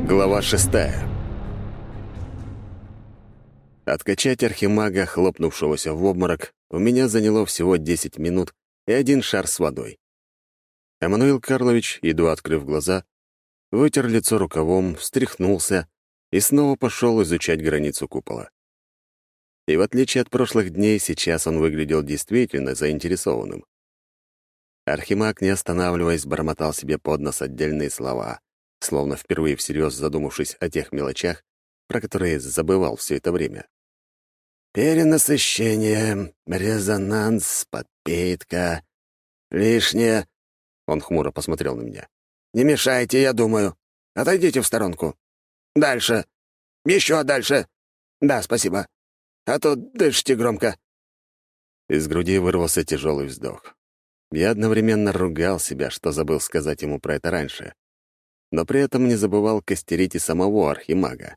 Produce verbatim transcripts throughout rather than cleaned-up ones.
Глава шестая. Откачать архимага, хлопнувшегося в обморок, у меня заняло всего десять минут и один шар с водой. Эммануил Карлович, едва открыв глаза, вытер лицо рукавом, встряхнулся и снова пошел изучать границу купола. И в отличие от прошлых дней, сейчас он выглядел действительно заинтересованным. Архимаг, не останавливаясь, бормотал себе под нос отдельные слова, словно впервые всерьез задумавшись о тех мелочах, про которые забывал все это время. «Перенасыщение, резонанс, подпитка, лишнее...» Он хмуро посмотрел на меня. «Не мешайте, я думаю. Отойдите в сторонку. Дальше. Еще дальше. Да, спасибо. А то дышите громко». Из груди вырвался тяжелый вздох. Я одновременно ругал себя, что забыл сказать ему про это раньше, но при этом не забывал костерить и самого архимага.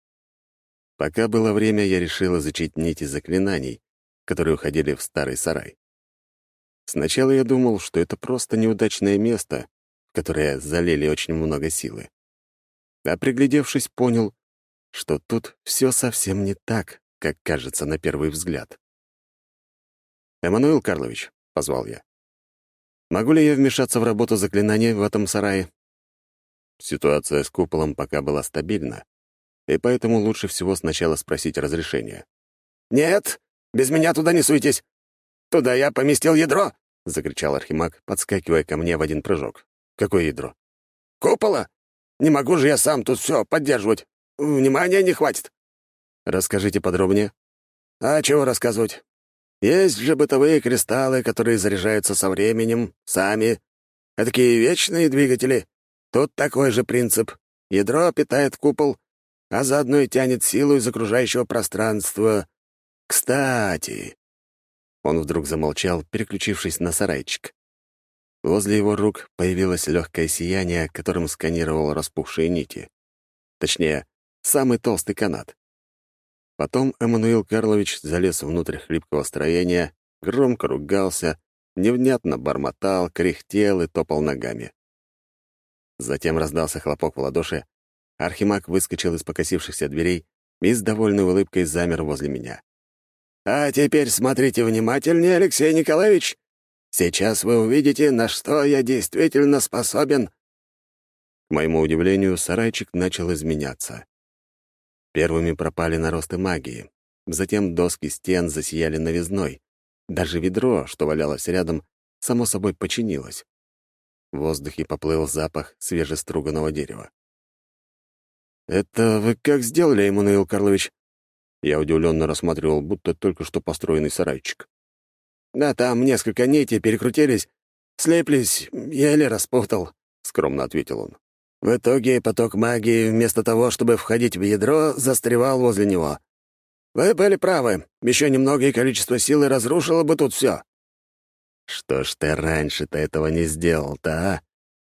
Пока было время, я решил изучить нити заклинаний, которые уходили в старый сарай. Сначала я думал, что это просто неудачное место, в которое залили очень много силы. А приглядевшись, понял, что тут все совсем не так, как кажется на первый взгляд. «Эммануил Карлович», — позвал я, — «могу ли я вмешаться в работу заклинания в этом сарае?» Ситуация с куполом пока была стабильна, и поэтому лучше всего сначала спросить разрешения. «Нет, без меня туда не суйтесь! Туда я поместил ядро!» — закричал архимаг, подскакивая ко мне в один прыжок. «Какое ядро?» «Купола! Не могу же я сам тут все поддерживать! Внимания не хватит!» «Расскажите подробнее». «А чего рассказывать? Есть же бытовые кристаллы, которые заряжаются со временем, сами. А такие вечные двигатели. Тут такой же принцип. Ядро питает купол, а заодно и тянет силу из окружающего пространства. Кстати...» Он вдруг замолчал, переключившись на сарайчик. Возле его рук появилось легкое сияние, которым сканировал распухшие нити. Точнее, самый толстый канат. Потом Эммануил Карлович залез внутрь хлипкого строения, громко ругался, невнятно бормотал, кряхтел и топал ногами. Затем раздался хлопок в ладоши, архимаг выскочил из покосившихся дверей и с довольной улыбкой замер возле меня. «А теперь смотрите внимательнее, Алексей Николаевич. Сейчас вы увидите, на что я действительно способен». К моему удивлению, сарайчик начал изменяться. Первыми пропали наросты магии, затем доски стен засияли новизной. Даже ведро, что валялось рядом, само собой починилось. В воздухе поплыл запах свежеструганного дерева. «Это вы как сделали, Эммануил Карлович?» Я удивленно рассматривал, будто только что построенный сарайчик. «Да там несколько нитей перекрутились, слеплись, еле распутал», — скромно ответил он. «В итоге поток магии, вместо того, чтобы входить в ядро, застревал возле него. Вы были правы, еще немного и количество силы разрушило бы тут все». «Что ж ты раньше-то этого не сделал-то, а?»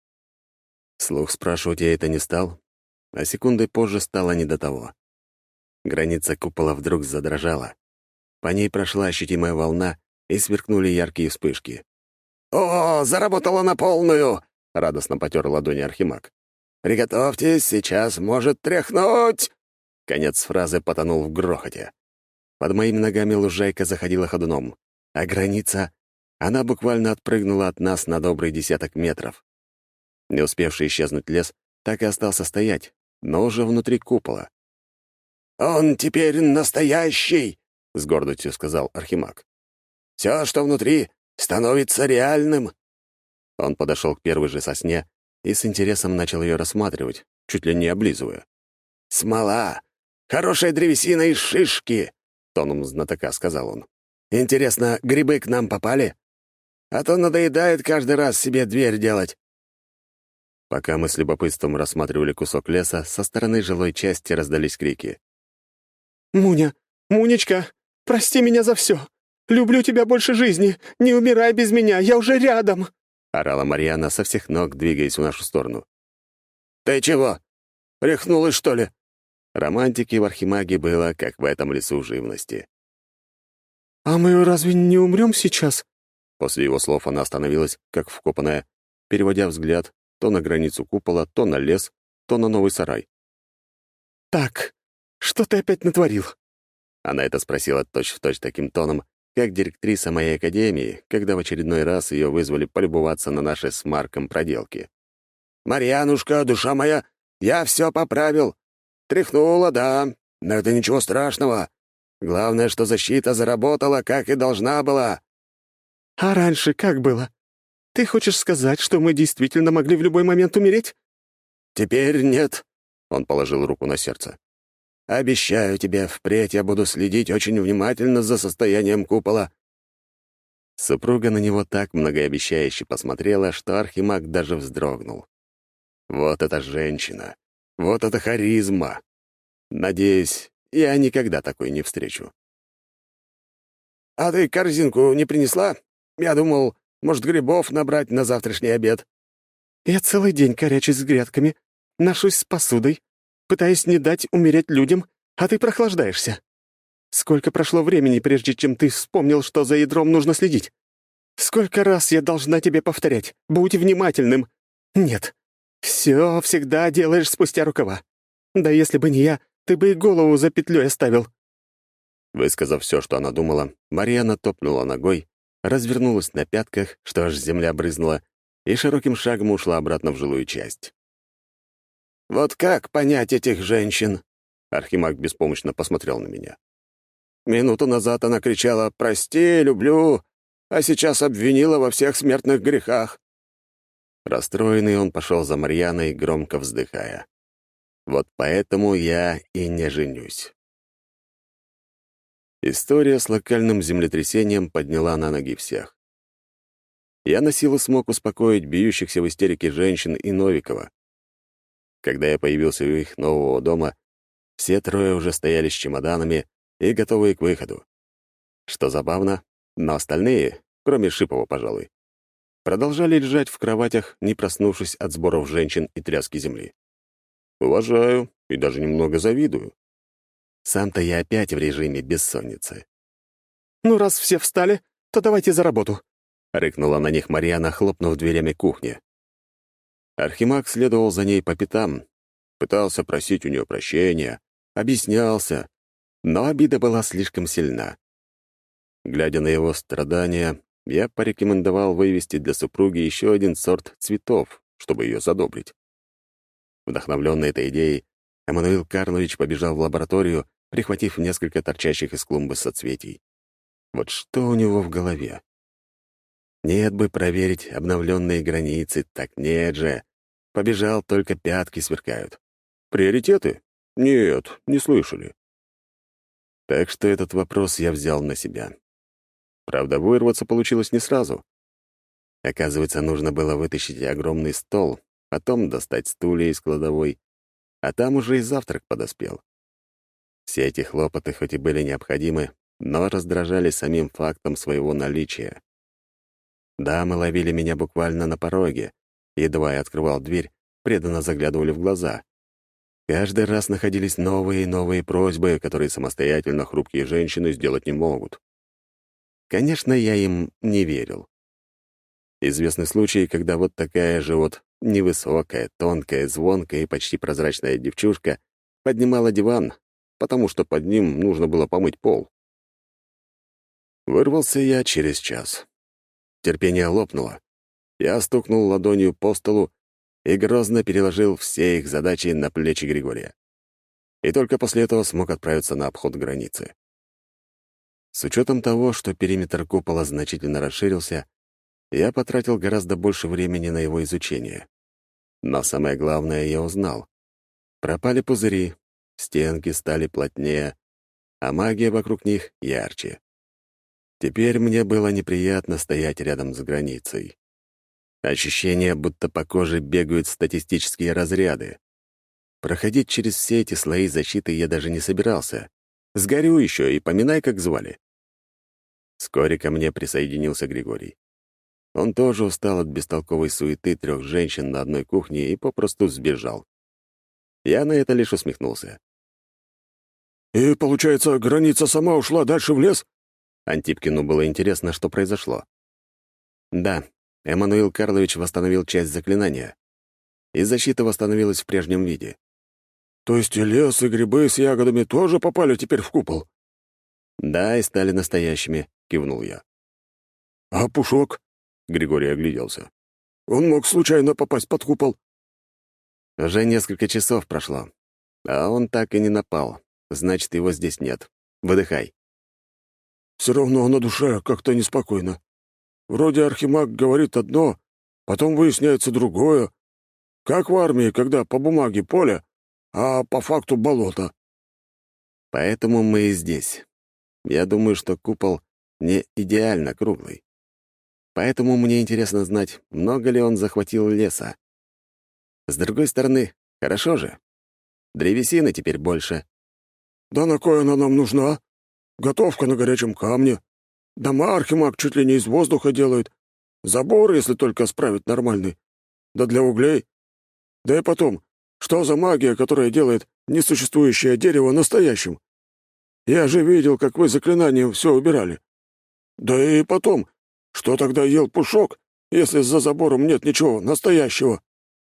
Слух спрашивать я это не стал, а секундой позже стало не до того. Граница купола вдруг задрожала. По ней прошла ощутимая волна, и сверкнули яркие вспышки. «О, заработала на полную!» — радостно потер ладони архимаг. «Приготовьтесь, сейчас может тряхнуть!» Конец фразы потонул в грохоте. Под моими ногами лужайка заходила ходуном, а граница... Она буквально отпрыгнула от нас на добрый десяток метров. Не успевший исчезнуть лес так и остался стоять, но уже внутри купола. «Он теперь настоящий!» — с гордостью сказал архимаг. «Все, что внутри, становится реальным!» Он подошел к первой же сосне и с интересом начал ее рассматривать, чуть ли не облизывая. «Смола! Хорошая древесина и шишки!» — тоном знатока сказал он. «Интересно, грибы к нам попали? А то надоедает каждый раз себе дверь делать». Пока мы с любопытством рассматривали кусок леса, со стороны жилой части раздались крики. «Муня! Мунечка! Прости меня за все! Люблю тебя больше жизни! Не умирай без меня! Я уже рядом!» — орала Марьяна со всех ног, двигаясь в нашу сторону. «Ты чего? Рехнулась, что ли?» Романтики в архимаге было, как в этом лесу живности. «А мы разве не умрем сейчас?» После его слов она остановилась, как вкопанная, переводя взгляд то на границу купола, то на лес, то на новый сарай. «Так, что ты опять натворил?» Она это спросила точь-в-точь таким тоном, как директриса моей академии, когда в очередной раз ее вызвали полюбоваться на наши с Марком проделки. «Марьянушка, душа моя, я все поправил. Тряхнула, да, но это ничего страшного. Главное, что защита заработала, как и должна была». «А раньше как было? Ты хочешь сказать, что мы действительно могли в любой момент умереть?» «Теперь нет», — он положил руку на сердце. «Обещаю тебе, впредь я буду следить очень внимательно за состоянием купола». Супруга на него так многообещающе посмотрела, что Архимаг даже вздрогнул. Вот эта женщина! Вот это харизма! Надеюсь, я никогда такой не встречу. «А ты корзинку не принесла? Я думал, может, грибов набрать на завтрашний обед». «Я целый день корячусь с грядками, ношусь с посудой, пытаясь не дать умереть людям, а ты прохлаждаешься. Сколько прошло времени, прежде чем ты вспомнил, что за ядром нужно следить? Сколько раз я должна тебе повторять? Будь внимательным. Нет. Все всегда делаешь спустя рукава. Да если бы не я, ты бы и голову за петлей оставил». Высказав все, что она думала, Марьяна топнула ногой, развернулась на пятках, что аж земля брызнула, и широким шагом ушла обратно в жилую часть. «Вот как понять этих женщин?» Архимаг беспомощно посмотрел на меня. «Минуту назад она кричала «Прости, люблю», а сейчас обвинила во всех смертных грехах». Расстроенный он пошел за Марьяной, громко вздыхая. «Вот поэтому я и не женюсь». История с локальным землетрясением подняла на ноги всех. Я на силу смог успокоить бьющихся в истерике женщин и Новикова. Когда я появился у их нового дома, все трое уже стояли с чемоданами и готовые к выходу. Что забавно, но остальные, кроме Шипова, пожалуй, продолжали лежать в кроватях, не проснувшись от сборов женщин и тряски земли. Уважаю и даже немного завидую. Сам-то я опять в режиме бессонницы. «Ну, раз все встали, то давайте за работу», — рыкнула на них Марьяна, хлопнув дверями кухни. Архимаг следовал за ней по пятам, пытался просить у нее прощения, объяснялся, но обида была слишком сильна. Глядя на его страдания, я порекомендовал вывести для супруги еще один сорт цветов, чтобы ее задобрить. Вдохновленный этой идеей, Эммануил Карлович побежал в лабораторию, прихватив несколько торчащих из клумбы соцветий. Вот что у него в голове? Нет бы проверить обновленные границы, так нет же. Побежал, только пятки сверкают. Приоритеты? Нет, не слышали. Так что этот вопрос я взял на себя. Правда, вырваться получилось не сразу. Оказывается, нужно было вытащить огромный стол, потом достать стулья из кладовой, а там уже и завтрак подоспел. Все эти хлопоты хоть и были необходимы, но раздражали самим фактом своего наличия. Дамы ловили меня буквально на пороге. Едва я открывал дверь, преданно заглядывали в глаза. Каждый раз находились новые и новые просьбы, которые самостоятельно хрупкие женщины сделать не могут. Конечно, я им не верил. Известны случаи, когда вот такая же вот невысокая, тонкая, звонкая и почти прозрачная девчушка поднимала диван, потому что под ним нужно было помыть пол. Вырвался я через час. Терпение лопнуло. Я стукнул ладонью по столу и грозно переложил все их задачи на плечи Григория. И только после этого смог отправиться на обход границы. С учетом того, что периметр купола значительно расширился, я потратил гораздо больше времени на его изучение. Но самое главное я узнал. Пропали пузыри, стенки стали плотнее, а магия вокруг них ярче. Теперь мне было неприятно стоять рядом с границей. Ощущение, будто по коже бегают статистические разряды. Проходить через все эти слои защиты я даже не собирался. Сгорю еще и поминай, как звали. Вскоре ко мне присоединился Григорий. Он тоже устал от бестолковой суеты трех женщин на одной кухне и попросту сбежал. Я на это лишь усмехнулся. «И, получается, граница сама ушла дальше в лес?» Антипкину было интересно, что произошло. Да, Эммануил Карлович восстановил часть заклинания, и защита восстановилась в прежнем виде. То есть и лес, и грибы с ягодами тоже попали теперь в купол?» «Да, и стали настоящими», — кивнул я. «А Пушок?» — Григорий огляделся. «Он мог случайно попасть под купол?» Уже несколько часов прошло, а он так и не напал. Значит, его здесь нет. Выдыхай. «Все равно на душе как-то неспокойно. Вроде Архимаг говорит одно, потом выясняется другое. Как в армии, когда по бумаге поле, а по факту болото». Поэтому мы и здесь. Я думаю, что купол не идеально круглый. Поэтому мне интересно знать, много ли он захватил леса. С другой стороны, хорошо же. Древесины теперь больше. «Да на кой она нам нужна? Готовка на горячем камне. Дома Архимаг чуть ли не из воздуха делает. Забор, если только справить нормальный. Да для углей. Да и потом, что за магия, которая делает несуществующее дерево настоящим? Я же видел, как вы заклинанием все убирали. Да и потом, что тогда ел Пушок, если за забором нет ничего настоящего?»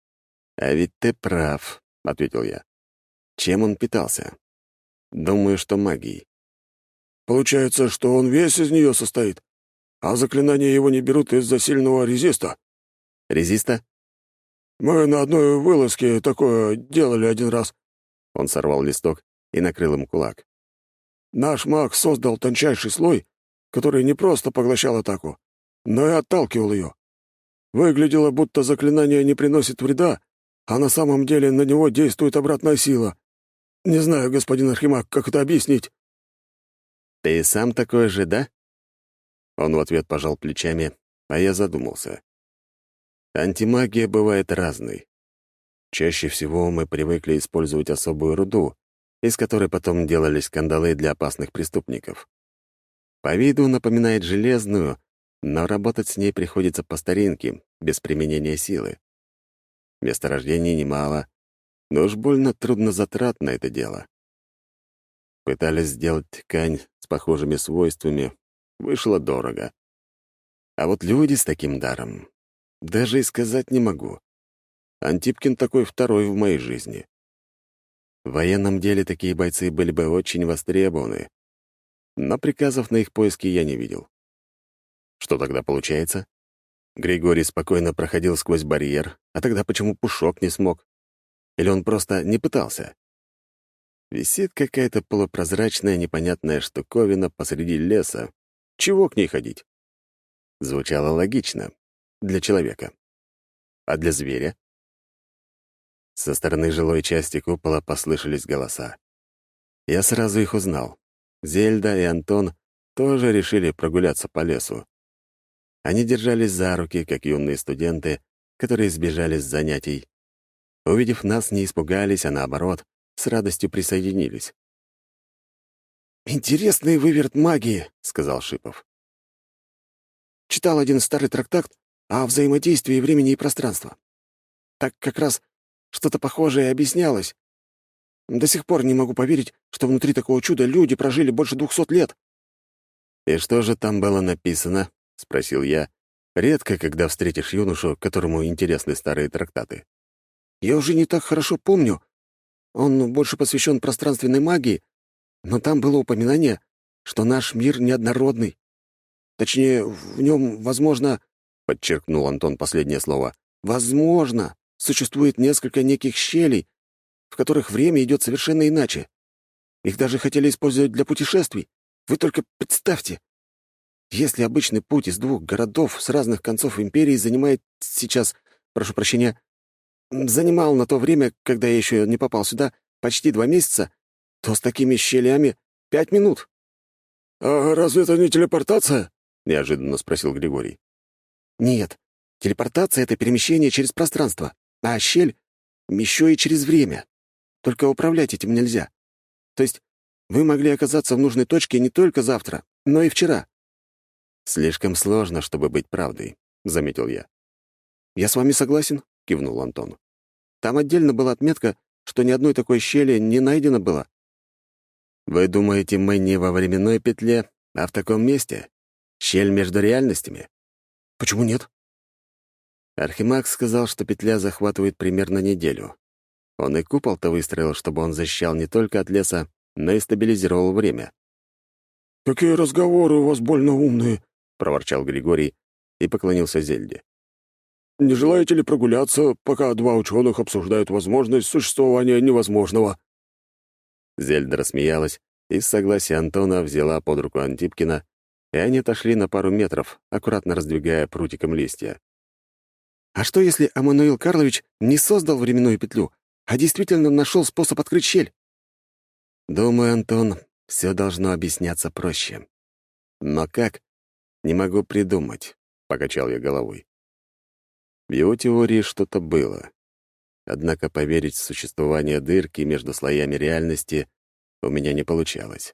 «А ведь ты прав», — ответил я. «Чем он питался?» «Думаю, что магией». «Получается, что он весь из нее состоит, а заклинания его не берут из-за сильного резиста?» «Резиста?» «Мы на одной вылазке такое делали один раз». Он сорвал листок и накрыл им кулак. «Наш маг создал тончайший слой, который не просто поглощал атаку, но и отталкивал ее. Выглядело, будто заклинание не приносит вреда, а на самом деле на него действует обратная сила. Не знаю, господин Архимаг, как это объяснить». «Ты сам такой же, да?» Он в ответ пожал плечами, а я задумался. Антимагия бывает разной. Чаще всего мы привыкли использовать особую руду, из которой потом делались кандалы для опасных преступников. По виду напоминает железную, но работать с ней приходится по старинке, без применения силы. Месторождений немало, но уж больно труднозатратно это дело. Пытались сделать ткань с похожими свойствами, вышло дорого. А вот люди с таким даром даже и сказать не могу. Антипкин такой второй в моей жизни. В военном деле такие бойцы были бы очень востребованы, но приказов на их поиски я не видел. Что тогда получается? Григорий спокойно проходил сквозь барьер, а тогда почему Пушок не смог? Или он просто не пытался? Висит какая-то полупрозрачная непонятная штуковина посреди леса. Чего к ней ходить? Звучало логично. Для человека. А для зверя? Со стороны жилой части купола послышались голоса. Я сразу их узнал. Зельда и Антон тоже решили прогуляться по лесу. Они держались за руки, как юные студенты, которые сбежали с занятий. Увидев нас, не испугались, а наоборот, с радостью присоединились. «Интересный выверт магии», — сказал Шипов. «Читал один старый трактат о взаимодействии времени и пространства. Так как раз что-то похожее объяснялось. До сих пор не могу поверить, что внутри такого чуда люди прожили больше двухсот лет». «И что же там было написано?» — спросил я. Редко, когда встретишь юношу, которому интересны старые трактаты. «Я уже не так хорошо помню. Он больше посвящен пространственной магии, но там было упоминание, что наш мир неоднородный. Точнее, в нем, возможно, — подчеркнул Антон последнее слово, — возможно, существует несколько неких щелей, в которых время идет совершенно иначе. Их даже хотели использовать для путешествий. Вы только представьте. Если обычный путь из двух городов с разных концов империи занимает сейчас, прошу прощения, занимал на то время, когда я еще не попал сюда, почти два месяца, то с такими щелями — пять минут». «А разве это не телепортация?» — неожиданно спросил Григорий. «Нет, телепортация — это перемещение через пространство, а щель — еще и через время. Только управлять этим нельзя. То есть вы могли оказаться в нужной точке не только завтра, но и вчера». «Слишком сложно, чтобы быть правдой», — заметил я. «Я с вами согласен», — кивнул Антон. «Там отдельно была отметка, что ни одной такой щели не найдено было». «Вы думаете, мы не во временной петле, а в таком месте? Щель между реальностями?» «Почему нет?» Архимаг сказал, что петля захватывает примерно неделю. Он и купол-то выстроил, чтобы он защищал не только от леса, но и стабилизировал время. «Какие разговоры у вас больно умные!» — проворчал Григорий и поклонился Зельде. «Не желаете ли прогуляться, пока два ученых обсуждают возможность существования невозможного?» Зельда рассмеялась и с согласия Антона взяла под руку Антипкина, и они отошли на пару метров, аккуратно раздвигая прутиком листья. «А что, если Аммануил Карлович не создал временную петлю, а действительно нашел способ открыть щель?» «Думаю, Антон, все должно объясняться проще. Но как? Не могу придумать», — покачал я головой. В его теории что-то было. Однако поверить в существование дырки между слоями реальности у меня не получалось.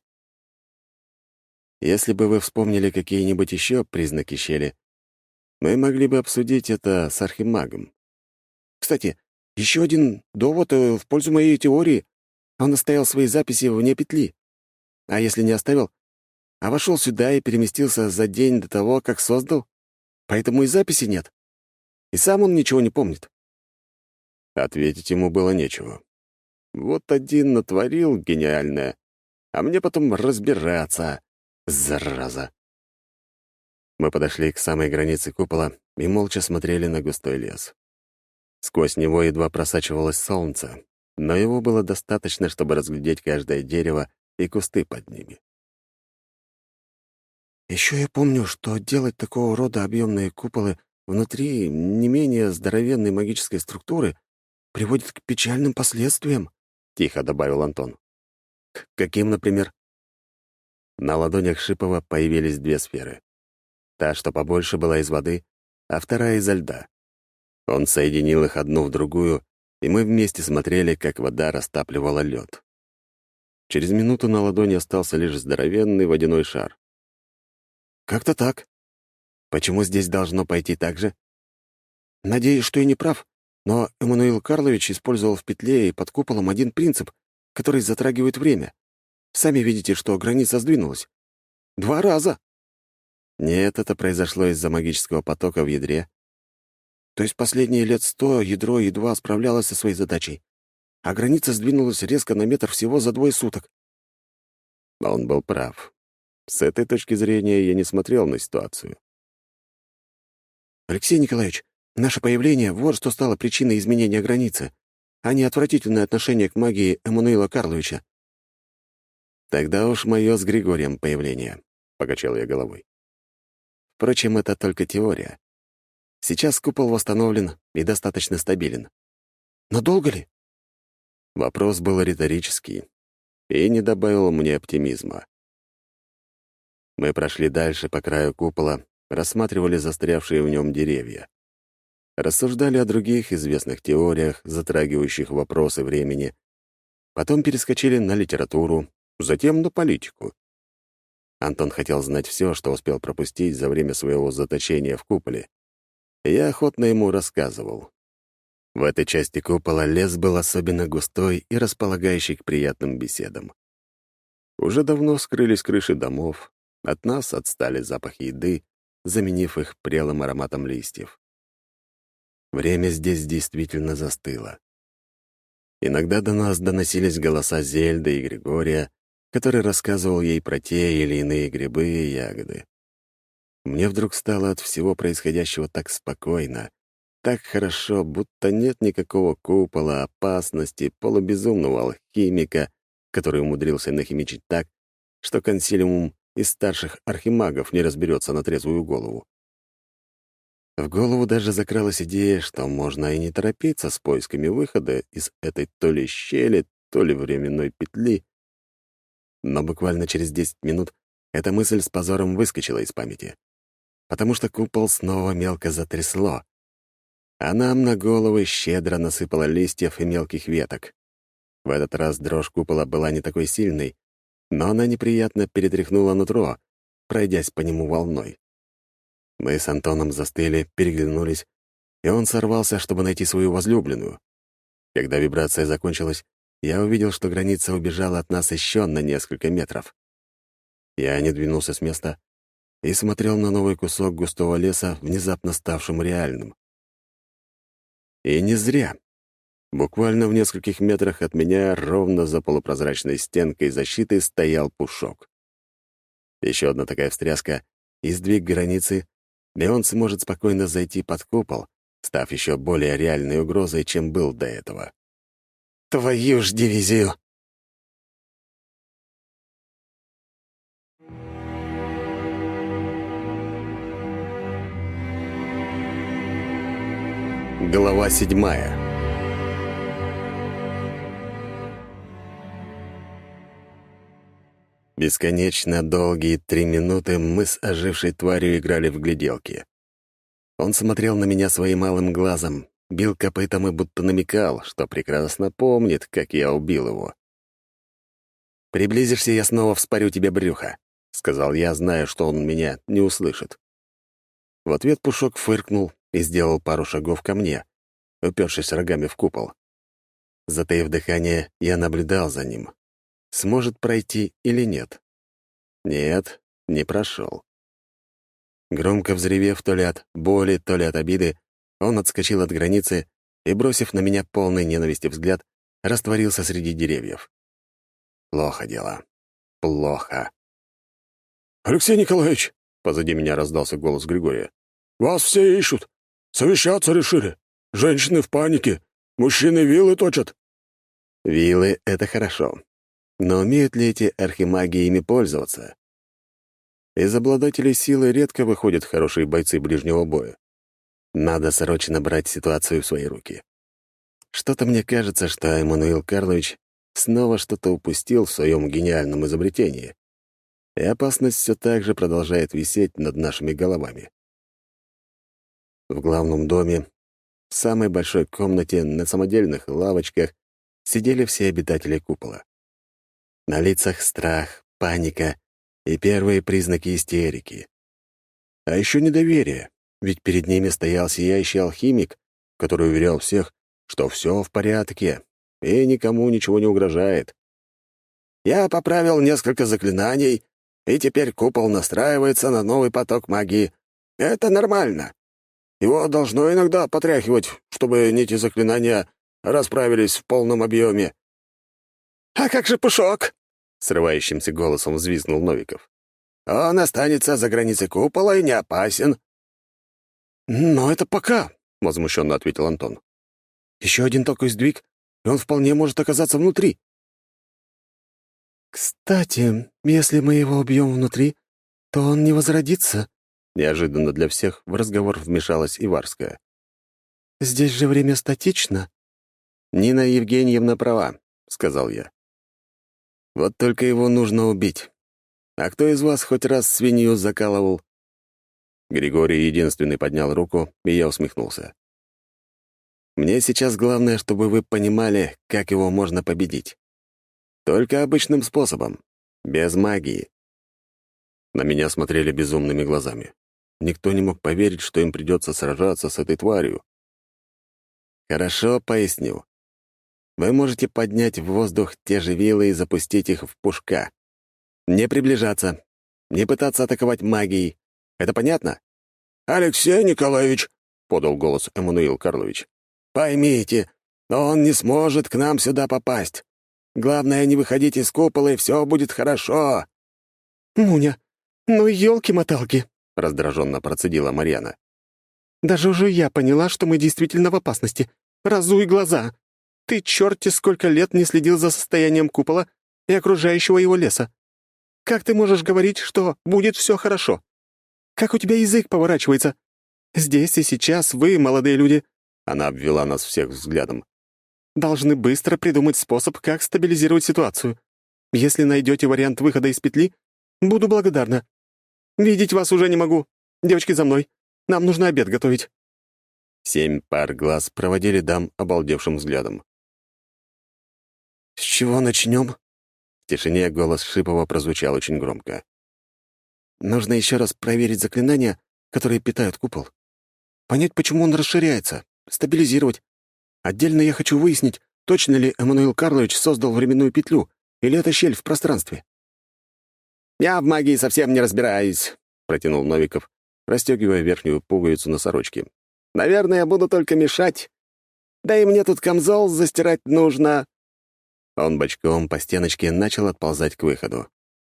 Если бы вы вспомнили какие-нибудь еще признаки щели, мы могли бы обсудить это с архимагом. Кстати, еще один довод э, в пользу моей теории. Он оставил свои записи вне петли. А если не оставил, а вошел сюда и переместился за день до того, как создал, поэтому и записи нет. И сам он ничего не помнит. Ответить ему было нечего. Вот один натворил гениальное, а мне потом разбираться, зараза. Мы подошли к самой границе купола и молча смотрели на густой лес. Сквозь него едва просачивалось солнце, но его было достаточно, чтобы разглядеть каждое дерево и кусты под ними. Еще я помню, что делать такого рода объемные куполы внутри не менее здоровенной магической структуры приводит к печальным последствиям, — тихо добавил Антон. «К каким, например?» На ладонях Шипова появились две сферы. Та, что побольше, была из воды, а вторая — изо льда. Он соединил их одну в другую, и мы вместе смотрели, как вода растапливала лед. Через минуту на ладони остался лишь здоровенный водяной шар. «Как-то так. Почему здесь должно пойти так же?» Надеюсь, что я не прав, но Эммануил Карлович использовал в петле и под куполом один принцип, который затрагивает время. Сами видите, что граница сдвинулась. Два раза!» Нет, это произошло из-за магического потока в ядре. То есть последние лет сто ядро едва справлялось со своей задачей, а граница сдвинулась резко на метр всего за двое суток. Он был прав. С этой точки зрения я не смотрел на ситуацию. «Алексей Николаевич, наше появление — вот что стало причиной изменения границы, а не отвратительное отношение к магии Эммануила Карловича». «Тогда уж мое с Григорием появление», — покачал я головой. «Впрочем, это только теория. Сейчас купол восстановлен и достаточно стабилен». «Но долго ли?» Вопрос был риторический и не добавил мне оптимизма. Мы прошли дальше по краю купола, рассматривали застрявшие в нем деревья. Рассуждали о других известных теориях, затрагивающих вопросы времени. Потом перескочили на литературу, затем на политику. Антон хотел знать все, что успел пропустить за время своего заточения в куполе. Я охотно ему рассказывал. В этой части купола лес был особенно густой и располагающий к приятным беседам. Уже давно скрылись крыши домов, от нас отстали запахи еды, заменив их прелым ароматом листьев. Время здесь действительно застыло. Иногда до нас доносились голоса Зельды и Григория, который рассказывал ей про те или иные грибы и ягоды. Мне вдруг стало от всего происходящего так спокойно, так хорошо, будто нет никакого купола, опасности, полубезумного алхимика, который умудрился нахимичить так, что консилиум из старших архимагов не разберется на трезвую голову. В голову даже закралась идея, что можно и не торопиться с поисками выхода из этой то ли щели, то ли временной петли. Но буквально через десять минут эта мысль с позором выскочила из памяти, потому что купол снова мелко затрясло, а нам на головы щедро насыпало листьев и мелких веток. В этот раз дрожь купола была не такой сильной, но она неприятно перетряхнула нутро, пройдясь по нему волной. Мы с Антоном застыли, переглянулись, и он сорвался, чтобы найти свою возлюбленную. Когда вибрация закончилась, я увидел, что граница убежала от нас еще на несколько метров. Я не двинулся с места и смотрел на новый кусок густого леса, внезапно ставшим реальным. И не зря. Буквально в нескольких метрах от меня, ровно за полупрозрачной стенкой защиты, стоял Пушок. Еще одна такая встряска и сдвиг границы, и он сможет спокойно зайти под купол, став еще более реальной угрозой, чем был до этого. Твою ж дивизию! Глава седьмая. Бесконечно долгие три минуты мы с ожившей тварью играли в гляделки. Он смотрел на меня своим малым глазом, бил копытом и будто намекал, что прекрасно помнит, как я убил его. «Приблизишься, я снова вспорю тебе брюхо», — сказал я, зная, что он меня не услышит. В ответ Пушок фыркнул и сделал пару шагов ко мне, упершись рогами в купол. Затаив дыхание, я наблюдал за ним. Сможет пройти или нет? Нет, не прошел. Громко взревев то ли от боли, то ли от обиды, он отскочил от границы и, бросив на меня полный ненависти взгляд, растворился среди деревьев. Плохо дело. Плохо. «Алексей Николаевич!» — Позади меня раздался голос Григория. «Вас все ищут. Совещаться решили. Женщины в панике. Мужчины вилы точат». Вилы — это хорошо. Но умеют ли эти архимаги ими пользоваться? Из обладателей силы редко выходят хорошие бойцы ближнего боя. Надо срочно брать ситуацию в свои руки. Что-то мне кажется, что Эммануил Карлович снова что-то упустил в своем гениальном изобретении, и опасность все так же продолжает висеть над нашими головами. В главном доме, в самой большой комнате, на самодельных лавочках сидели все обитатели купола. На лицах страх, паника и первые признаки истерики. А еще недоверие, ведь перед ними стоял сияющий алхимик, который уверял всех, что все в порядке и никому ничего не угрожает. «Я поправил несколько заклинаний, и теперь купол настраивается на новый поток магии. Это нормально. Его должно иногда потряхивать, чтобы нити заклинания расправились в полном объеме». «А как же Пушок?» — срывающимся голосом взвизгнул Новиков. «Он останется за границей купола и не опасен». «Но это пока», — возмущенно ответил Антон. «Еще один такой сдвиг, и он вполне может оказаться внутри». «Кстати, если мы его убьем внутри, то он не возродится», — неожиданно для всех в разговор вмешалась Иварская. «Здесь же время статично». «Нина Евгеньевна права», — сказал я. «Вот только его нужно убить. А кто из вас хоть раз свинью закалывал?» Григорий единственный поднял руку, и я усмехнулся. «Мне сейчас главное, чтобы вы понимали, как его можно победить. Только обычным способом, без магии». На меня смотрели безумными глазами. Никто не мог поверить, что им придется сражаться с этой тварью. «Хорошо, поясню. Вы можете поднять в воздух те же вилы и запустить их в Пушка. Не приближаться, не пытаться атаковать магией. Это понятно?» «Алексей Николаевич!» — подал голос Эммануил Карлович. «Поймите, он не сможет к нам сюда попасть. Главное, не выходить из купола, и все будет хорошо». «Муня, ну елки-моталки!» — раздраженно процедила Марьяна. «Даже уже я поняла, что мы действительно в опасности. Разуй глаза. Ты черти сколько лет не следил за состоянием купола и окружающего его леса. Как ты можешь говорить, что будет все хорошо? Как у тебя язык поворачивается? Здесь и сейчас вы, молодые люди...» Она обвела нас всех взглядом. «Должны быстро придумать способ, как стабилизировать ситуацию. Если найдете вариант выхода из петли, буду благодарна. Видеть вас уже не могу. Девочки, за мной. Нам нужно обед готовить». Семь пар глаз проводили дам обалдевшим взглядом. «С чего начнем?» В тишине голос Шипова прозвучал очень громко. «Нужно еще раз проверить заклинания, которые питают купол. Понять, почему он расширяется, стабилизировать. Отдельно я хочу выяснить, точно ли Эммануил Карлович создал временную петлю, или это щель в пространстве». «Я в магии совсем не разбираюсь», — протянул Новиков, расстегивая верхнюю пуговицу на сорочке. «Наверное, я буду только мешать. Да и мне тут камзол застирать нужно». Он бочком по стеночке начал отползать к выходу.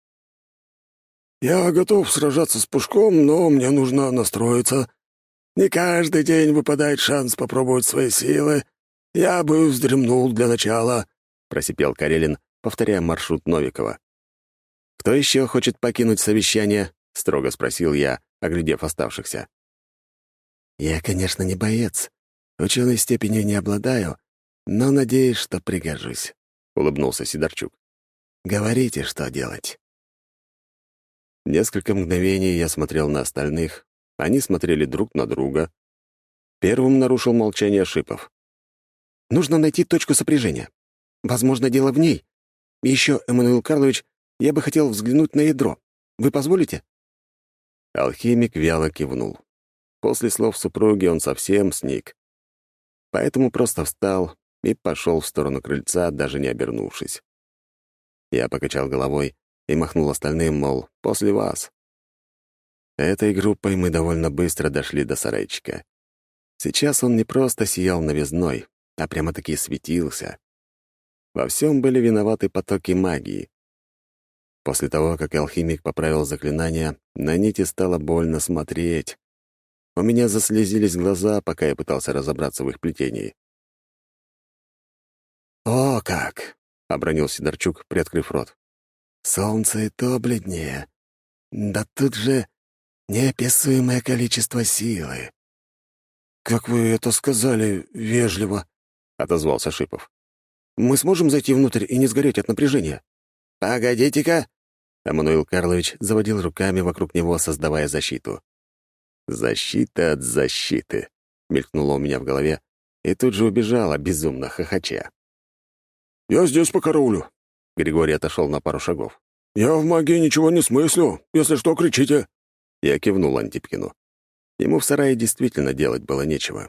«Я готов сражаться с Пушком, но мне нужно настроиться. Не каждый день выпадает шанс попробовать свои силы. Я бы вздремнул для начала», — просипел Карелин, повторяя маршрут Новикова. «Кто еще хочет покинуть совещание?» — строго спросил я, оглядев оставшихся. «Я, конечно, не боец. Ученой степенью не обладаю, но надеюсь, что пригожусь», — улыбнулся Сидорчук. «Говорите, что делать». Несколько мгновений я смотрел на остальных, они смотрели друг на друга. Первым нарушил молчание Шипов. «Нужно найти точку сопряжения. Возможно, дело в ней. И еще, Эммануил Карлович, я бы хотел взглянуть на ядро. Вы позволите?» Алхимик вяло кивнул. После слов супруги он совсем сник. Поэтому просто встал и пошел в сторону крыльца, даже не обернувшись. Я покачал головой и махнул остальным, мол, после вас. Этой группой мы довольно быстро дошли до сарайчика. Сейчас он не просто сиял новизной, а прямо-таки светился. Во всем были виноваты потоки магии. После того, как алхимик поправил заклинание, на нити стало больно смотреть. У меня заслезились глаза, пока я пытался разобраться в их плетении. «О, как!» — обронил Сидорчук, приоткрыв рот. «Солнце и то бледнее. Да тут же неописуемое количество силы». «Как вы это сказали вежливо», — отозвался Шипов. «Мы сможем зайти внутрь и не сгореть от напряжения?» «Погодите-ка!» — Эммануил Карлович заводил руками вокруг него, создавая защиту. «Защита от защиты», — мелькнуло у меня в голове, и тут же убежала, безумно хохоча. «Я здесь по караулю». Григорий отошел на пару шагов. «Я в магии ничего не смыслю. Если что, кричите». Я кивнул Антипкину. Ему в сарае действительно делать было нечего.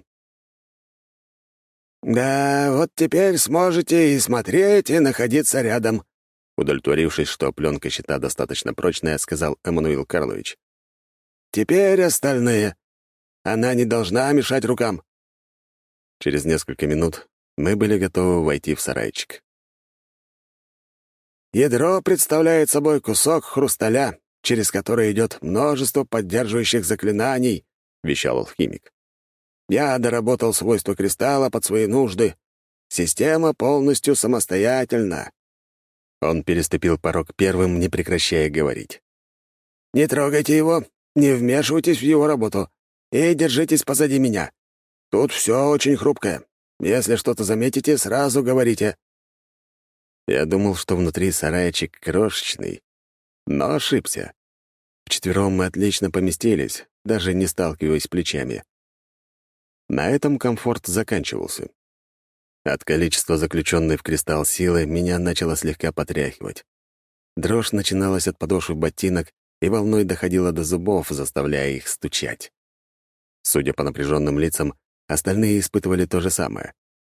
«Да, вот теперь сможете и смотреть, и находиться рядом», удовлетворившись, что пленка щита достаточно прочная, сказал Эммануил Карлович. «Теперь остальные. Она не должна мешать рукам». Через несколько минут мы были готовы войти в сарайчик. «Ядро представляет собой кусок хрусталя, через который идет множество поддерживающих заклинаний», — вещал алхимик. «Я доработал свойства кристалла под свои нужды. Система полностью самостоятельна». Он переступил порог первым, не прекращая говорить. «Не трогайте его, не вмешивайтесь в его работу и держитесь позади меня. Тут все очень хрупкое. Если что-то заметите, сразу говорите». Я думал, что внутри сарайчик крошечный, но ошибся. Вчетвером мы отлично поместились, даже не сталкиваясь плечами. На этом комфорт заканчивался. От количества заключенной в кристалл силы меня начало слегка потряхивать. Дрожь начиналась от подошвы ботинок и волной доходила до зубов, заставляя их стучать. Судя по напряженным лицам, остальные испытывали то же самое.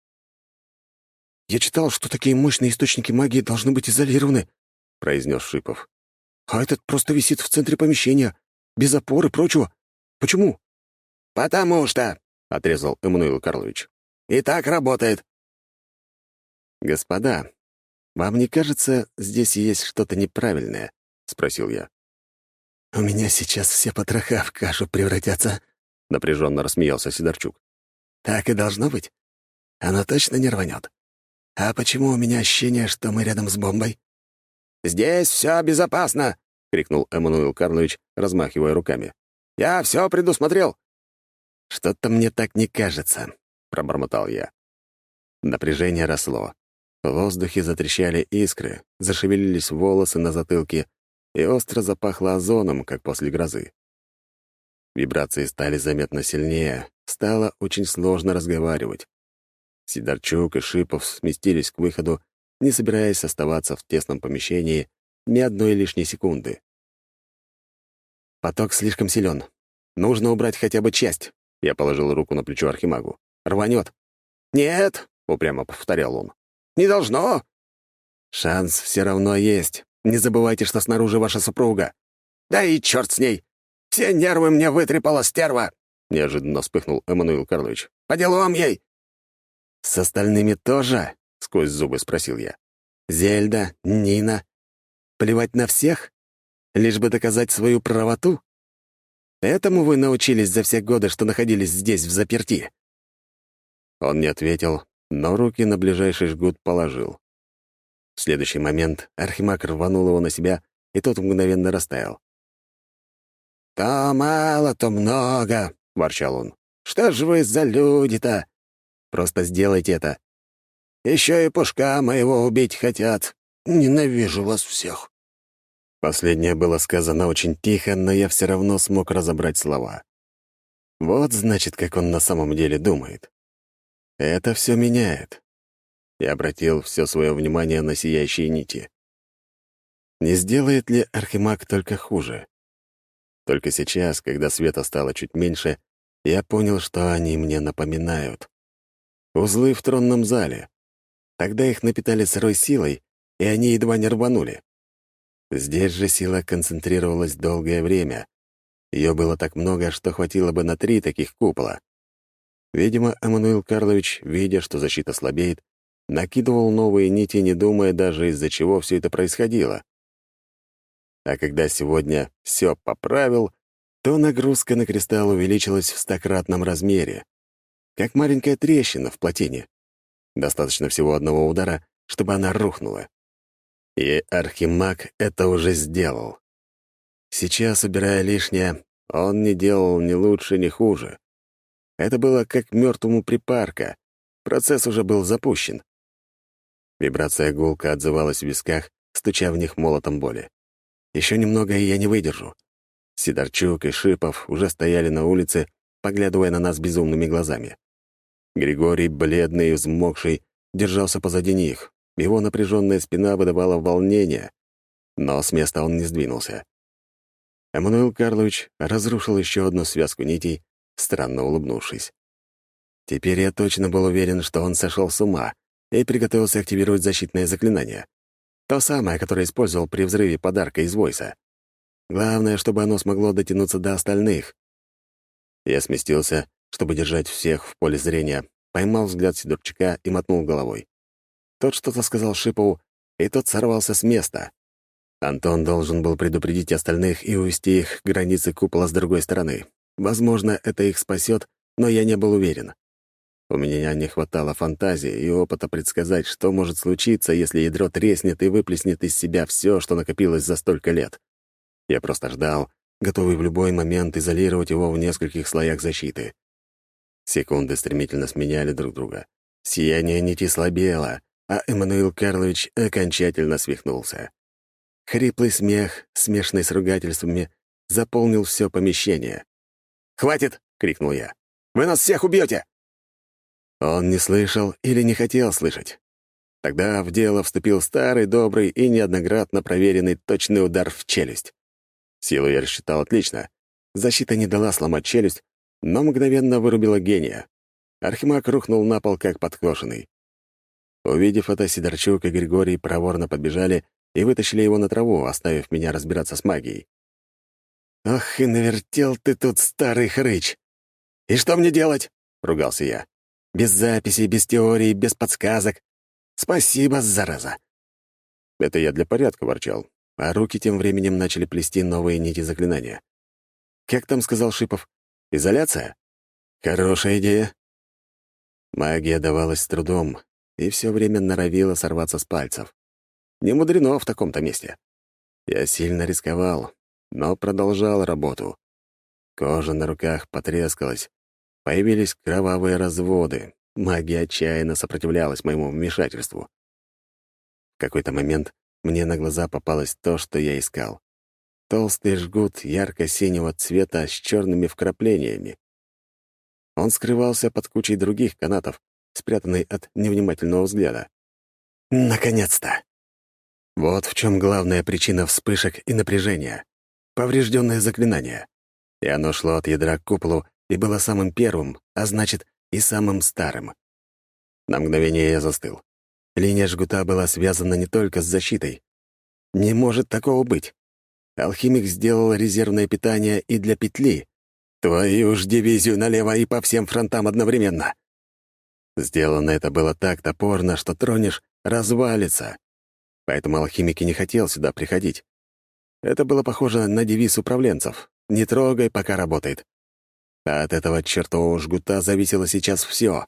«Я читал, что такие мощные источники магии должны быть изолированы», — произнес Шипов. «А этот просто висит в центре помещения, без опор и прочего. Почему?» «Потому что», — отрезал Эммануил Карлович, — «и так работает». «Господа, вам не кажется, здесь есть что-то неправильное?» — спросил я. «У меня сейчас все потроха в кашу превратятся», — напряженно рассмеялся Сидорчук. «Так и должно быть. Оно точно не рванет. А почему у меня ощущение, что мы рядом с бомбой?» «Здесь все безопасно!» — крикнул Эммануил Карлович, размахивая руками. «Я все предусмотрел!» «Что-то мне так не кажется», — пробормотал я. Напряжение росло. В воздухе затрещали искры, зашевелились волосы на затылке, и остро запахло озоном, как после грозы. Вибрации стали заметно сильнее, стало очень сложно разговаривать. Сидорчук и Шипов сместились к выходу, не собираясь оставаться в тесном помещении ни одной лишней секунды. «Поток слишком силен. Нужно убрать хотя бы часть», — я положил руку на плечо Архимагу. «Рванет». «Нет», — упрямо повторял он, — «не должно». «Шанс все равно есть. Не забывайте, что снаружи ваша супруга». «Да и черт с ней! Все нервы мне вытрепала стерва!» — неожиданно вспыхнул Эммануил Карлович. «По делам ей!» «С остальными тоже?» — сквозь зубы спросил я. «Зельда, Нина? Плевать на всех? Лишь бы доказать свою правоту? Этому вы научились за все годы, что находились здесь взаперти?» Он не ответил, но руки на ближайший жгут положил. В следующий момент Архимаг рванул его на себя, и тот мгновенно растаял. «То мало, то много», — ворчал он. «Что ж вы за люди-то? Просто сделайте это. Еще и Пушка моего убить хотят. Ненавижу вас всех». Последнее было сказано очень тихо, но я все равно смог разобрать слова. Вот, значит, как он на самом деле думает. Это все меняет. Я обратил все свое внимание на сияющие нити. Не сделает ли Архимаг только хуже? Только сейчас, когда света стало чуть меньше, я понял, что они мне напоминают. Узлы в тронном зале. Тогда их напитали сырой силой, и они едва не рванули. Здесь же сила концентрировалась долгое время. Ее было так много, что хватило бы на три таких купола. Видимо, Эммануил Карлович, видя, что защита слабеет, накидывал новые нити, не думая даже, из-за чего все это происходило. А когда сегодня все поправил, то нагрузка на кристалл увеличилась в стократном размере, как маленькая трещина в плотине. Достаточно всего одного удара, чтобы она рухнула. И Архимаг это уже сделал. Сейчас, убирая лишнее, он не делал ни лучше, ни хуже. Это было как мертвому припарка. Процесс уже был запущен. Вибрация гулка отзывалась в висках, стуча в них молотом боли. Еще немного, и я не выдержу. Сидорчук и Шипов уже стояли на улице, поглядывая на нас безумными глазами. Григорий, бледный и взмокший, держался позади них. Его напряженная спина выдавала волнение, но с места он не сдвинулся. Эммануил Карлович разрушил еще одну связку нитей, странно улыбнувшись. Теперь я точно был уверен, что он сошел с ума и приготовился активировать защитное заклинание. То самое, которое использовал при взрыве подарка из Войса. Главное, чтобы оно смогло дотянуться до остальных. Я сместился, чтобы держать всех в поле зрения, поймал взгляд Сидорчука и мотнул головой. Тот что-то сказал Шипову, и тот сорвался с места. Антон должен был предупредить остальных и увести их к границе купола с другой стороны. Возможно, это их спасет, но я не был уверен. У меня не хватало фантазии и опыта предсказать, что может случиться, если ядро треснет и выплеснет из себя все, что накопилось за столько лет. Я просто ждал, готовый в любой момент изолировать его в нескольких слоях защиты. Секунды стремительно сменяли друг друга. Сияние нити слабело, а Эммануил Карлович окончательно свихнулся. Хриплый смех, смешанный с ругательствами, заполнил все помещение. «Хватит!» — крикнул я. «Вы нас всех убьете!» Он не слышал или не хотел слышать. Тогда в дело вступил старый, добрый и неоднократно проверенный точный удар в челюсть. Силу я рассчитал отлично. Защита не дала сломать челюсть, но мгновенно вырубила гения. Архимаг рухнул на пол, как подкошенный. Увидев это, Сидорчук и Григорий проворно подбежали и вытащили его на траву, оставив меня разбираться с магией. «Ох, и навертел ты тут, старый хрыч! И что мне делать?» — ругался я. «Без записей, без теории, без подсказок. Спасибо, зараза!» Это я для порядка ворчал, а руки тем временем начали плести новые нити заклинания. «Как там сказал Шипов? Изоляция? Хорошая идея!» Магия давалась с трудом и все время норовила сорваться с пальцев. Не мудрено в таком-то месте. Я сильно рисковал, но продолжал работу. Кожа на руках потрескалась, появились кровавые разводы, магия отчаянно сопротивлялась моему вмешательству. В какой-то момент мне на глаза попалось то, что я искал. Толстый жгут ярко-синего цвета с черными вкраплениями. Он скрывался под кучей других канатов, спрятанный от невнимательного взгляда. Наконец-то! Вот в чем главная причина вспышек и напряжения. Поврежденное заклинание. И оно шло от ядра к куполу и было самым первым, а значит, и самым старым. На мгновение я застыл. Линия жгута была связана не только с защитой. Не может такого быть. Алхимик сделал резервное питание и для петли. Твою ж дивизию налево и по всем фронтам одновременно. Сделано это было так топорно, что тронешь — развалится. Поэтому алхимик и не хотел сюда приходить. Это было похоже на девиз управленцев: «Не трогай, пока работает». А от этого чертового жгута зависело сейчас все.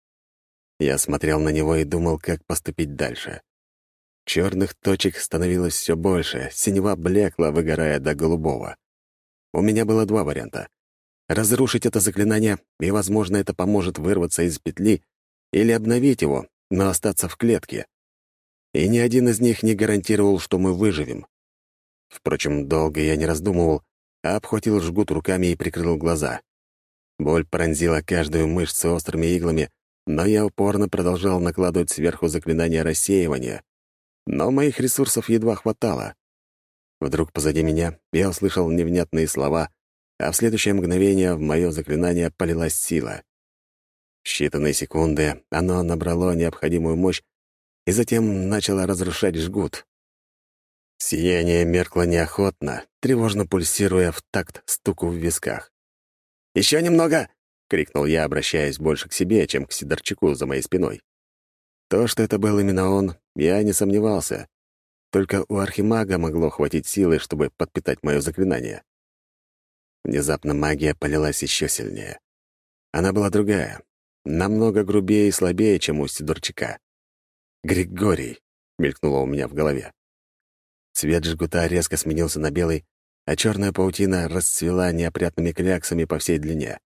Я смотрел на него и думал, как поступить дальше. Черных точек становилось все больше, синева блекла, выгорая до голубого. У меня было два варианта: разрушить это заклинание, и, возможно, это поможет вырваться из петли, или обновить его, но остаться в клетке. И ни один из них не гарантировал, что мы выживем. Впрочем, долго я не раздумывал, а обхватил жгут руками и прикрыл глаза. Боль пронзила каждую мышцу острыми иглами, но я упорно продолжал накладывать сверху заклинание рассеивания. Но моих ресурсов едва хватало. Вдруг позади меня я услышал невнятные слова, а в следующее мгновение в мое заклинание полилась сила. В считанные секунды оно набрало необходимую мощь и затем начало разрушать жгут. Сияние меркло неохотно, тревожно пульсируя в такт стуку в висках. «Еще немного!» — крикнул я, обращаясь больше к себе, чем к Сидорчуку за моей спиной. То, что это был именно он, я не сомневался. Только у архимага могло хватить силы, чтобы подпитать мое заклинание. Внезапно магия полилась еще сильнее. Она была другая, намного грубее и слабее, чем у Сидорчука. «Григорий!» — мелькнуло у меня в голове. Цвет жгута резко сменился на белый, а черная паутина расцвела неопрятными кляксами по всей длине.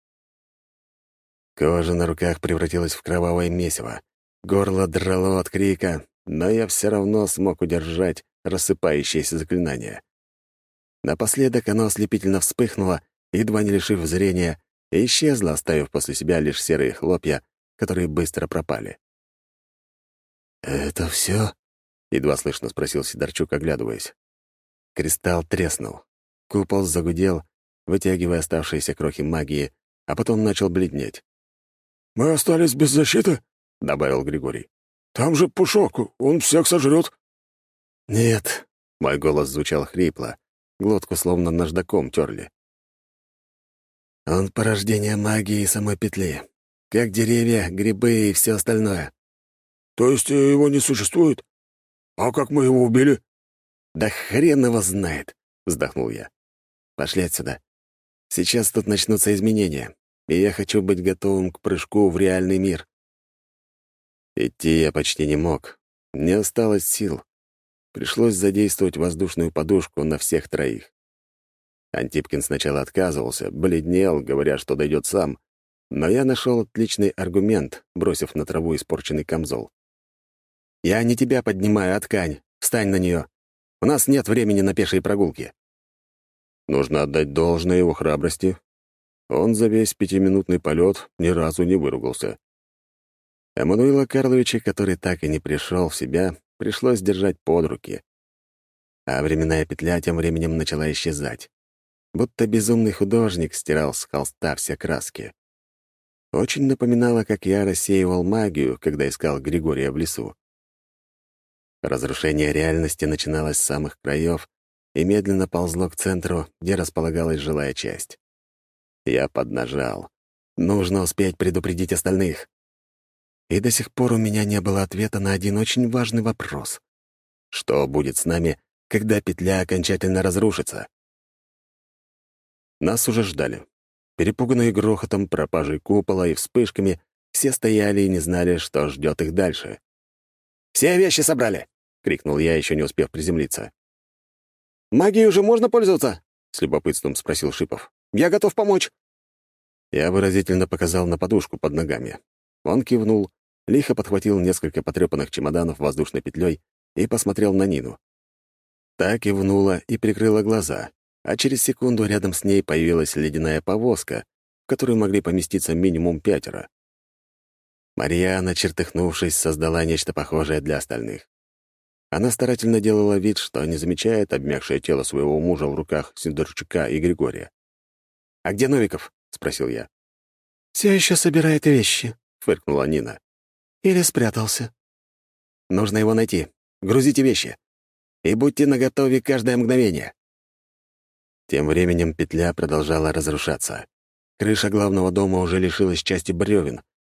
Кожа на руках превратилась в кровавое месиво. Горло драло от крика, но я все равно смог удержать рассыпающееся заклинание. Напоследок оно ослепительно вспыхнуло, едва не лишив зрения, и исчезло, оставив после себя лишь серые хлопья, которые быстро пропали. «Это все?» — едва слышно спросил Сидорчук, оглядываясь. Кристалл треснул. Купол загудел, вытягивая оставшиеся крохи магии, а потом начал бледнеть. «Мы остались без защиты?» — добавил Григорий. «Там же Пушок, он всех сожрет». «Нет», — мой голос звучал хрипло, глотку словно наждаком терли. «Он порождение магии и самой петли, как деревья, грибы и все остальное». «То есть его не существует? А как мы его убили?» «Да хрен его знает», — вздохнул я. «Пошли отсюда. Сейчас тут начнутся изменения, и я хочу быть готовым к прыжку в реальный мир». Идти я почти не мог. Не осталось сил. Пришлось задействовать воздушную подушку на всех троих. Антипкин сначала отказывался, бледнел, говоря, что дойдет сам, но я нашел отличный аргумент, бросив на траву испорченный камзол. «Я не тебя поднимаю, а ткань. Встань на нее. У нас нет времени на пешие прогулки». Нужно отдать должное его храбрости. Он за весь пятиминутный полет ни разу не выругался. Эммануила Карловича, который так и не пришел в себя, пришлось держать под руки. А временная петля тем временем начала исчезать. Будто безумный художник стирал с холста все краски. Очень напоминало, как я рассеивал магию, когда искал Григория в лесу. Разрушение реальности начиналось с самых краев и медленно ползло к центру, где располагалась жилая часть. Я поднажал. Нужно успеть предупредить остальных. И до сих пор у меня не было ответа на один очень важный вопрос. Что будет с нами, когда петля окончательно разрушится? Нас уже ждали. Перепуганные грохотом, пропажей купола и вспышками, все стояли и не знали, что ждет их дальше. «Все вещи собрали!» — крикнул я, еще не успев приземлиться. «Магией уже можно пользоваться?» — с любопытством спросил Шипов. «Я готов помочь». Я выразительно показал на подушку под ногами. Он кивнул, лихо подхватил несколько потрепанных чемоданов воздушной петлей и посмотрел на Нину. Та кивнула и прикрыла глаза, а через секунду рядом с ней появилась ледяная повозка, в которую могли поместиться минимум пятеро. Марьяна, чертыхнувшись, создала нечто похожее для остальных. Она старательно делала вид, что не замечает обмякшее тело своего мужа в руках Сидорчука и Григория. «А где Новиков?» — спросил я. «Все еще собирает вещи», — фыркнула Нина. «Или спрятался». «Нужно его найти. Грузите вещи. И будьте наготове каждое мгновение». Тем временем петля продолжала разрушаться. Крыша главного дома уже лишилась части бревен.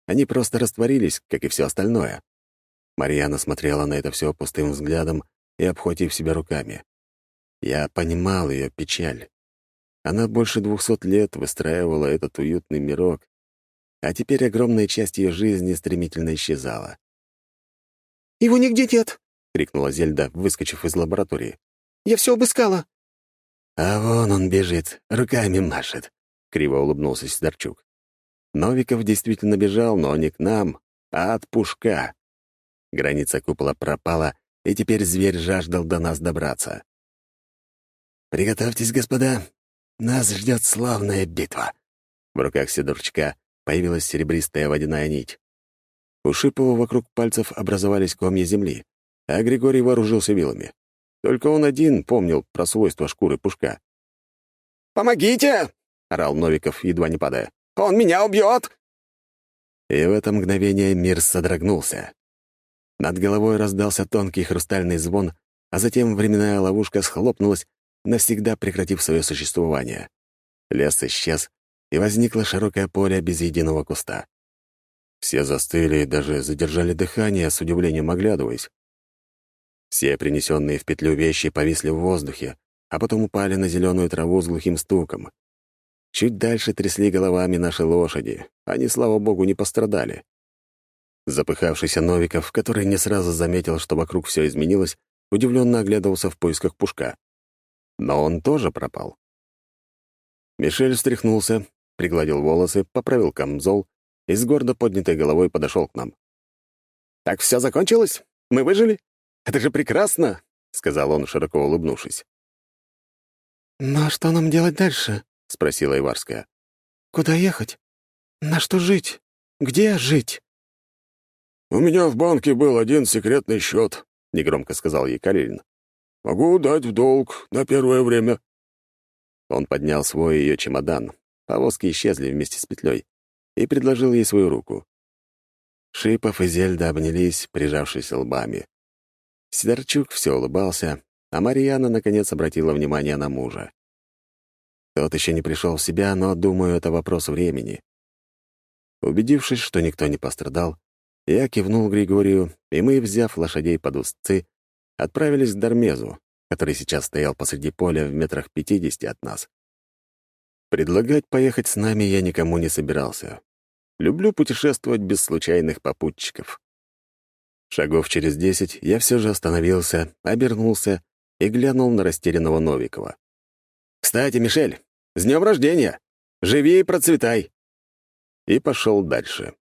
Они просто растворились, как и все остальное. Марьяна смотрела на это все пустым взглядом и обхватив себя руками. Я понимал ее печаль. Она больше двухсот лет выстраивала этот уютный мирок, а теперь огромная часть ее жизни стремительно исчезала. «Его нигде нет!» — крикнула Зельда, выскочив из лаборатории. «Я все обыскала!» «А вон он бежит, руками машет», — криво улыбнулся Сидорчук. Новиков действительно бежал, но не к нам, а от Пушка. Граница купола пропала, и теперь зверь жаждал до нас добраться. «Приготовьтесь, господа, нас ждет славная битва». В руках Сидорчука появилась серебристая водяная нить. У Шипова вокруг пальцев образовались комья земли, а Григорий вооружился вилами. Только он один помнил про свойства шкуры Пушка. «Помогите!» — орал Новиков, едва не падая. «Он меня убьет!» И в это мгновение мир содрогнулся. Над головой раздался тонкий хрустальный звон, а затем временная ловушка схлопнулась, навсегда прекратив свое существование. Лес исчез, и возникло широкое поле без единого куста. Все застыли и даже задержали дыхание, с удивлением оглядываясь. Все принесенные в петлю вещи повисли в воздухе, а потом упали на зеленую траву с глухим стуком. Чуть дальше трясли головами наши лошади. Они, слава богу, не пострадали. Запыхавшийся Новиков, который не сразу заметил, что вокруг все изменилось, удивленно оглядывался в поисках Пушка. Но он тоже пропал. Мишель встряхнулся, пригладил волосы, поправил камзол и с гордо поднятой головой подошел к нам. «Так все закончилось? Мы выжили? Это же прекрасно!» — сказал он, широко улыбнувшись. «Ну а что нам делать дальше?» — спросила Иварская. «Куда ехать? На что жить? Где жить?» «У меня в банке был один секретный счет», — негромко сказал ей Калинин. «Могу дать в долг на первое время». Он поднял свой ее чемодан, повозки исчезли вместе с петлей, и предложил ей свою руку. Шипов и Зельда обнялись, прижавшись лбами. Сидорчук все улыбался, а Марьяна, наконец, обратила внимание на мужа. Тот еще не пришел в себя, но, думаю, это вопрос времени. Убедившись, что никто не пострадал, я кивнул Григорию, и мы, взяв лошадей под узцы, отправились к Дармезу, который сейчас стоял посреди поля в метрах пятидесяти от нас. Предлагать поехать с нами я никому не собирался. Люблю путешествовать без случайных попутчиков. Шагов через десять я все же остановился, обернулся и глянул на растерянного Новикова. «Кстати, Мишель, с днем рождения! Живи и процветай!» И пошел дальше.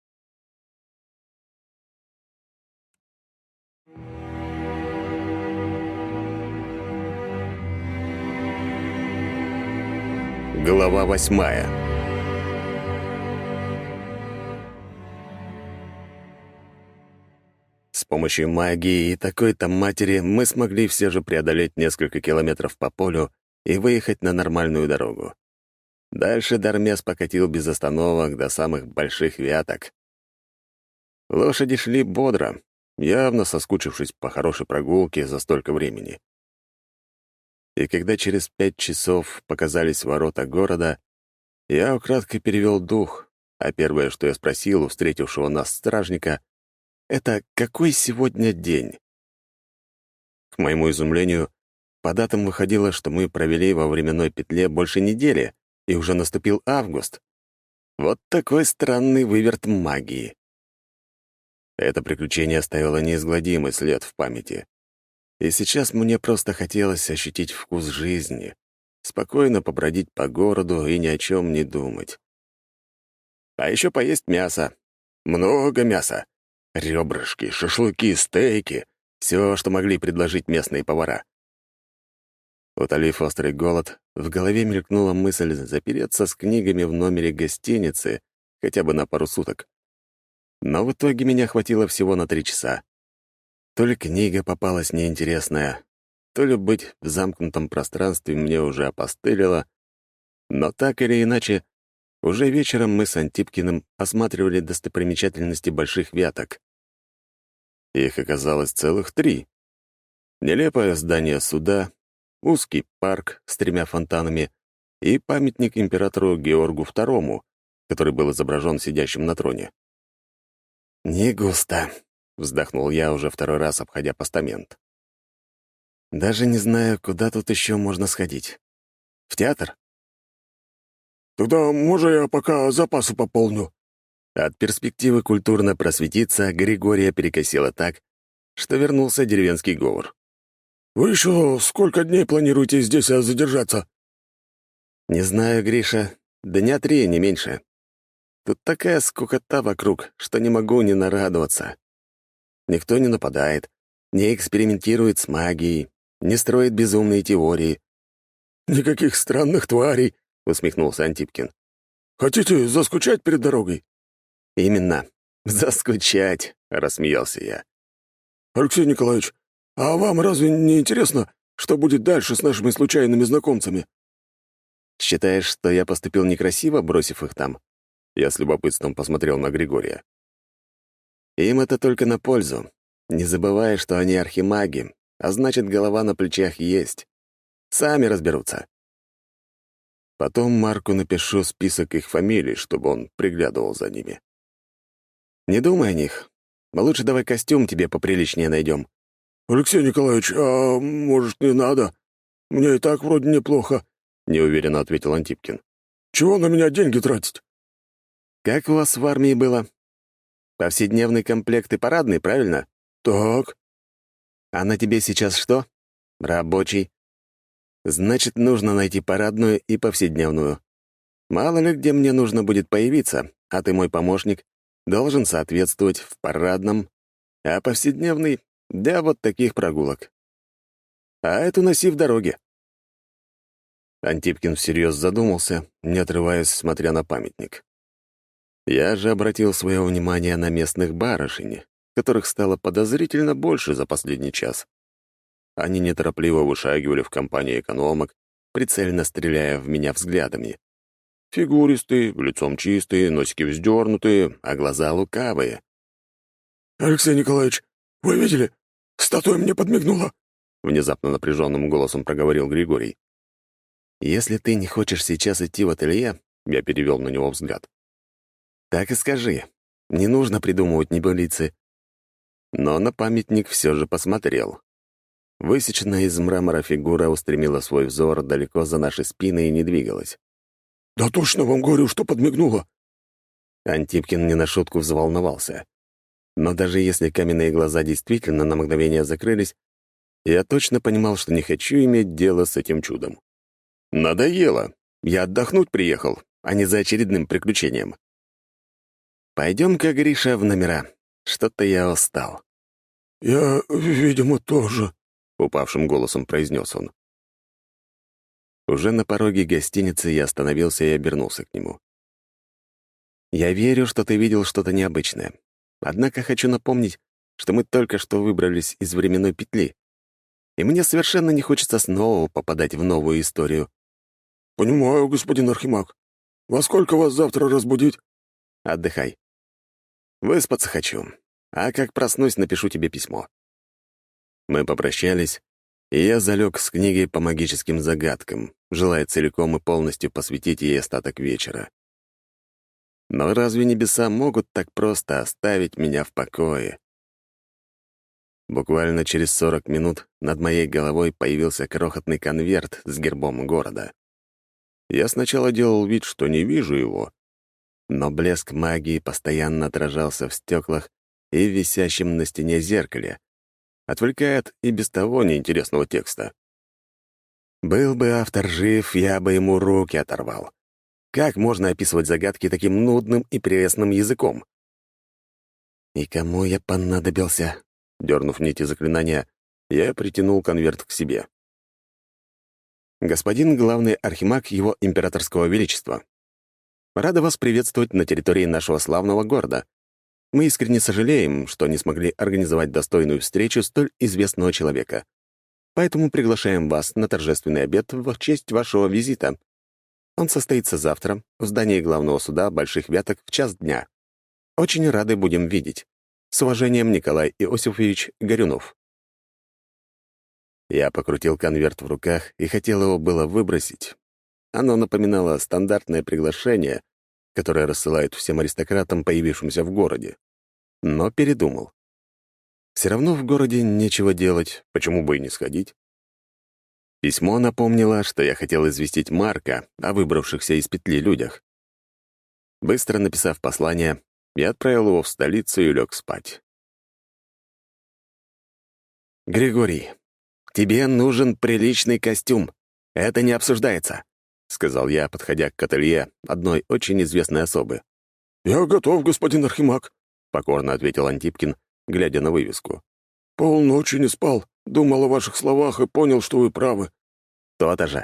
Глава восьмая. С помощью магии и такой-то матери мы смогли все же преодолеть несколько километров по полю и выехать на нормальную дорогу. Дальше Дармес покатил без остановок до самых больших вяток. Лошади шли бодро, явно соскучившись по хорошей прогулке за столько времени. И когда через пять часов показались ворота города, я украдкой перевел дух, а первое, что я спросил у встретившего нас стражника, это какой сегодня день? К моему изумлению, по датам выходило, что мы провели во временной петле больше недели, и уже наступил август. Вот такой странный выверт магии. Это приключение оставило неизгладимый след в памяти. И сейчас мне просто хотелось ощутить вкус жизни, спокойно побродить по городу и ни о чем не думать. А еще поесть мясо. Много мяса. Ребрышки, шашлыки, стейки — все, что могли предложить местные повара. Утолив острый голод, в голове мелькнула мысль запереться с книгами в номере гостиницы хотя бы на пару суток. Но в итоге меня хватило всего на три часа. То ли книга попалась неинтересная, то ли быть в замкнутом пространстве мне уже опостылило, но так или иначе, уже вечером мы с Антипкиным осматривали достопримечательности больших вяток. Их оказалось целых три. Нелепое здание суда, узкий парк с тремя фонтанами и памятник императору Георгу второму, который был изображен сидящим на троне. «Не густо», — вздохнул я, уже второй раз обходя постамент. «Даже не знаю, куда тут еще можно сходить. В театр?» «Тогда, может, я пока запасы пополню». От перспективы культурно просветиться Григория перекосило так, что вернулся деревенский говор. «Вы еще сколько дней планируете здесь задержаться?» «Не знаю, Гриша. Дня три, не меньше. Тут такая скукота вокруг, что не могу не нарадоваться. Никто не нападает, не экспериментирует с магией, не строит безумные теории». «Никаких странных тварей», — усмехнулся Антипкин. «Хотите заскучать перед дорогой?» «Именно. Заскучать», — рассмеялся я. «Алексей Николаевич, а вам разве не интересно, что будет дальше с нашими случайными знакомцами?» «Считаешь, что я поступил некрасиво, бросив их там?» Я с любопытством посмотрел на Григория. «Им это только на пользу. Не забывай, что они архимаги, а значит, голова на плечах есть. Сами разберутся. Потом Марку напишу список их фамилий, чтобы он приглядывал за ними. Не думай о них. Лучше давай костюм тебе поприличнее найдем». «Алексей Николаевич, а может, не надо? Мне и так вроде неплохо», — неуверенно ответил Антипкин. «Чего на меня деньги тратить?» «Как у вас в армии было? Повседневный комплект и парадный, правильно?» «Так». «А на тебе сейчас что?» «Рабочий. Значит, нужно найти парадную и повседневную. Мало ли где мне нужно будет появиться, а ты мой помощник, должен соответствовать в парадном, а повседневный — для вот таких прогулок. А эту носи в дороге». Антипкин всерьез задумался, не отрываясь, смотря на памятник. Я же обратил свое внимание на местных барышень, которых стало подозрительно больше за последний час. Они неторопливо вышагивали в компании экономок, прицельно стреляя в меня взглядами. Фигуристые, лицом чистые, носики вздернутые, а глаза лукавые. «Алексей Николаевич, вы видели? Статуя мне подмигнула!» Внезапно напряженным голосом проговорил Григорий. «Если ты не хочешь сейчас идти в ателье», — я перевел на него взгляд, «так и скажи. Не нужно придумывать небылицы». Но на памятник все же посмотрел. Высеченная из мрамора фигура устремила свой взор далеко за наши спины и не двигалась. «Да точно вам говорю, что подмигнула!» Антипкин не на шутку взволновался. Но даже если каменные глаза действительно на мгновение закрылись, я точно понимал, что не хочу иметь дело с этим чудом. Надоело. Я отдохнуть приехал, а не за очередным приключением. Пойдем-ка, Гриша, в номера. Что-то я устал. «Я, видимо, тоже», — упавшим голосом произнес он. Уже на пороге гостиницы я остановился и обернулся к нему. «Я верю, что ты видел что-то необычное. Однако хочу напомнить, что мы только что выбрались из временной петли, и мне совершенно не хочется снова попадать в новую историю». «Понимаю, господин Архимаг. Во сколько вас завтра разбудить?» «Отдыхай. Выспаться хочу, а как проснусь, напишу тебе письмо». Мы попрощались, и я залег с книгой по магическим загадкам, желая целиком и полностью посвятить ей остаток вечера. Но разве небеса могут так просто оставить меня в покое? Буквально через сорок минут над моей головой появился крохотный конверт с гербом города. Я сначала делал вид, что не вижу его, но блеск магии постоянно отражался в стеклах и в висящем на стене зеркале, отвлекая от и без того неинтересного текста. Был бы автор жив, я бы ему руки оторвал. Как можно описывать загадки таким нудным и пресным языком? «И кому я понадобился?» Дернув нити заклинания, я притянул конверт к себе. «Господин главный архимаг его императорского величества, рада вас приветствовать на территории нашего славного города. Мы искренне сожалеем, что не смогли организовать достойную встречу столь известного человека. Поэтому приглашаем вас на торжественный обед в честь вашего визита. Он состоится завтра в здании главного суда Больших Вяток в час дня. Очень рады будем видеть. С уважением, Николай Иосифович Горюнов». Я покрутил конверт в руках и хотел его было выбросить. Оно напоминало стандартное приглашение, которое рассылают всем аристократам, появившимся в городе. но передумал. Все равно в городе нечего делать, почему бы и не сходить. Письмо напомнило, что я хотел известить Марка о выбравшихся из петли людях. Быстро написав послание, я отправил его в столицу и лег спать. «Григорий, тебе нужен приличный костюм. Это не обсуждается», — сказал я, подходя к ателье одной очень известной особы. «Я готов, господин Архимаг», — покорно ответил Антипкин, глядя на вывеску. «Полночи не спал, думал о ваших словах и понял, что вы правы». «То-то же».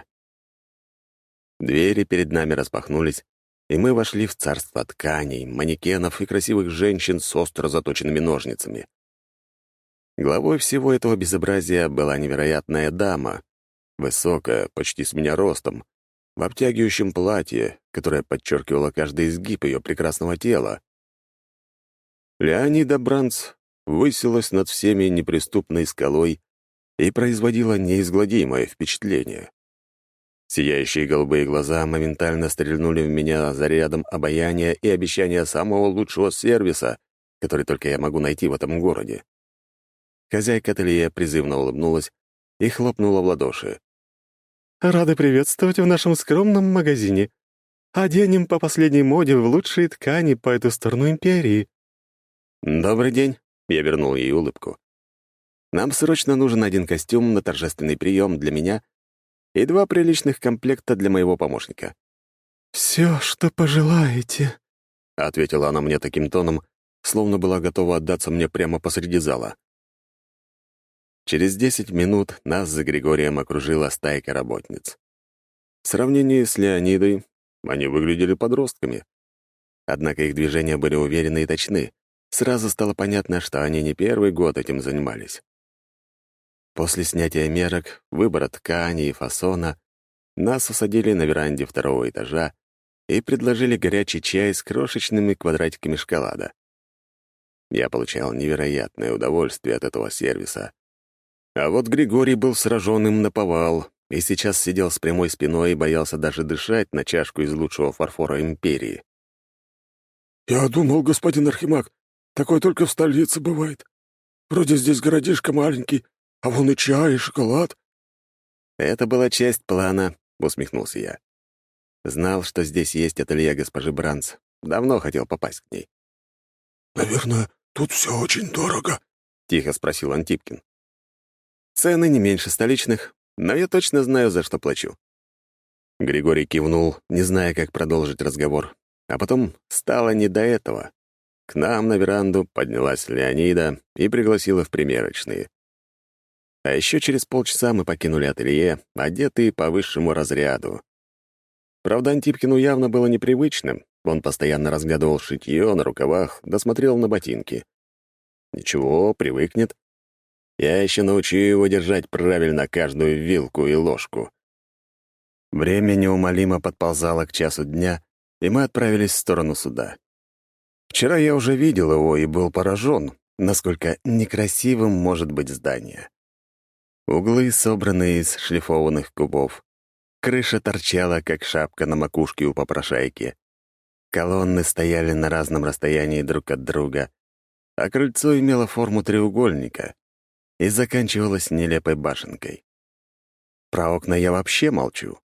Двери перед нами распахнулись, и мы вошли в царство тканей, манекенов и красивых женщин с остро заточенными ножницами. Главой всего этого безобразия была невероятная дама, высокая, почти с меня ростом, в обтягивающем платье, которое подчеркивало каждый изгиб ее прекрасного тела. Леонида Бранц высилась над всеми неприступной скалой и производила неизгладимое впечатление. Сияющие голубые глаза моментально стрельнули в меня зарядом обаяния и обещания самого лучшего сервиса, который только я могу найти в этом городе. Хозяйка ателье призывно улыбнулась и хлопнула в ладоши. «Рады приветствовать в нашем скромном магазине. Оденем по последней моде в лучшие ткани по эту сторону империи». «Добрый день», — я вернул ей улыбку. «Нам срочно нужен один костюм на торжественный прием для меня и два приличных комплекта для моего помощника». «Все, что пожелаете», — ответила она мне таким тоном, словно была готова отдаться мне прямо посреди зала. Через десять минут нас за Григорием окружила стайка работниц. В сравнении с Леонидой они выглядели подростками. Однако их движения были уверены и точны. Сразу стало понятно, что они не первый год этим занимались. После снятия мерок, выбора ткани и фасона нас усадили на веранде второго этажа и предложили горячий чай с крошечными квадратиками шоколада. Я получал невероятное удовольствие от этого сервиса. А вот Григорий был сражен им наповал и сейчас сидел с прямой спиной и боялся даже дышать на чашку из лучшего фарфора империи. «Я думал, господин Архимаг, такое только в столице бывает. Вроде здесь городишко маленький, а вон и чай, и шоколад». «Это была часть плана», — усмехнулся я. Знал, что здесь есть ателье госпожи Бранц. Давно хотел попасть к ней. «Наверное, тут все очень дорого», — тихо спросил Антипкин. «Цены не меньше столичных, но я точно знаю, за что плачу». Григорий кивнул, не зная, как продолжить разговор. А потом стало не до этого. К нам на веранду поднялась Леонида и пригласила в примерочные. А еще через полчаса мы покинули ателье, одетые по высшему разряду. Правда, Антипкину явно было непривычным. Он постоянно разглядывал шитье на рукавах, досмотрел на ботинки. Ничего, привыкнет. Я еще научу его держать правильно каждую вилку и ложку. Время неумолимо подползало к часу дня, и мы отправились в сторону суда. Вчера я уже видел его и был поражен, насколько некрасивым может быть здание. Углы собраны из шлифованных кубов. Крыша торчала, как шапка на макушке у попрошайки. Колонны стояли на разном расстоянии друг от друга, а крыльцо имело форму треугольника и заканчивалось нелепой башенкой. Про окна я вообще молчу.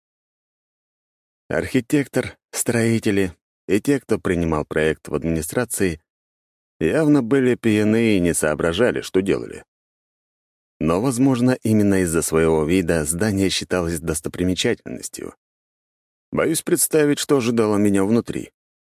Архитектор, строители и те, кто принимал проект в администрации, явно были пьяны и не соображали, что делали. Но, возможно, именно из-за своего вида здание считалось достопримечательностью. Боюсь представить, что ожидало меня внутри.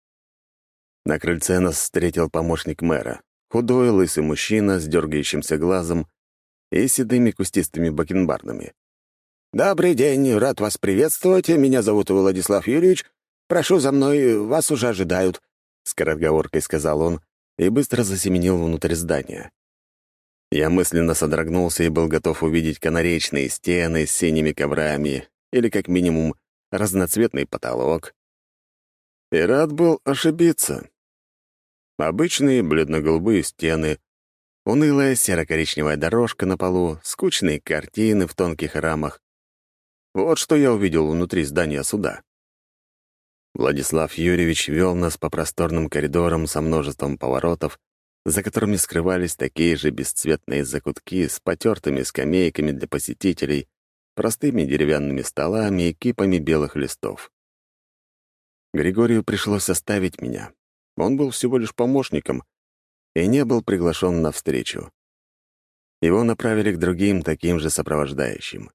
На крыльце нас встретил помощник мэра, худой лысый мужчина с дергающимся глазом и седыми кустистыми бакенбардами. «Добрый день, рад вас приветствовать. Меня зовут Владислав Юрьевич. Прошу за мной, вас уже ожидают», — скороговоркой сказал он и быстро засеменил внутрь здания. Я мысленно содрогнулся и был готов увидеть канаречные стены с синими коврами или, как минимум, разноцветный потолок. И рад был ошибиться. Обычные бледно-голубые стены, унылая серо-коричневая дорожка на полу, скучные картины в тонких рамах. Вот что я увидел внутри здания суда. Владислав Юрьевич вел нас по просторным коридорам со множеством поворотов за которыми скрывались такие же бесцветные закутки с потертыми скамейками для посетителей, простыми деревянными столами и кипами белых листов. Григорию пришлось оставить меня. Он был всего лишь помощником и не был приглашен на встречу. Его направили к другим таким же сопровождающим.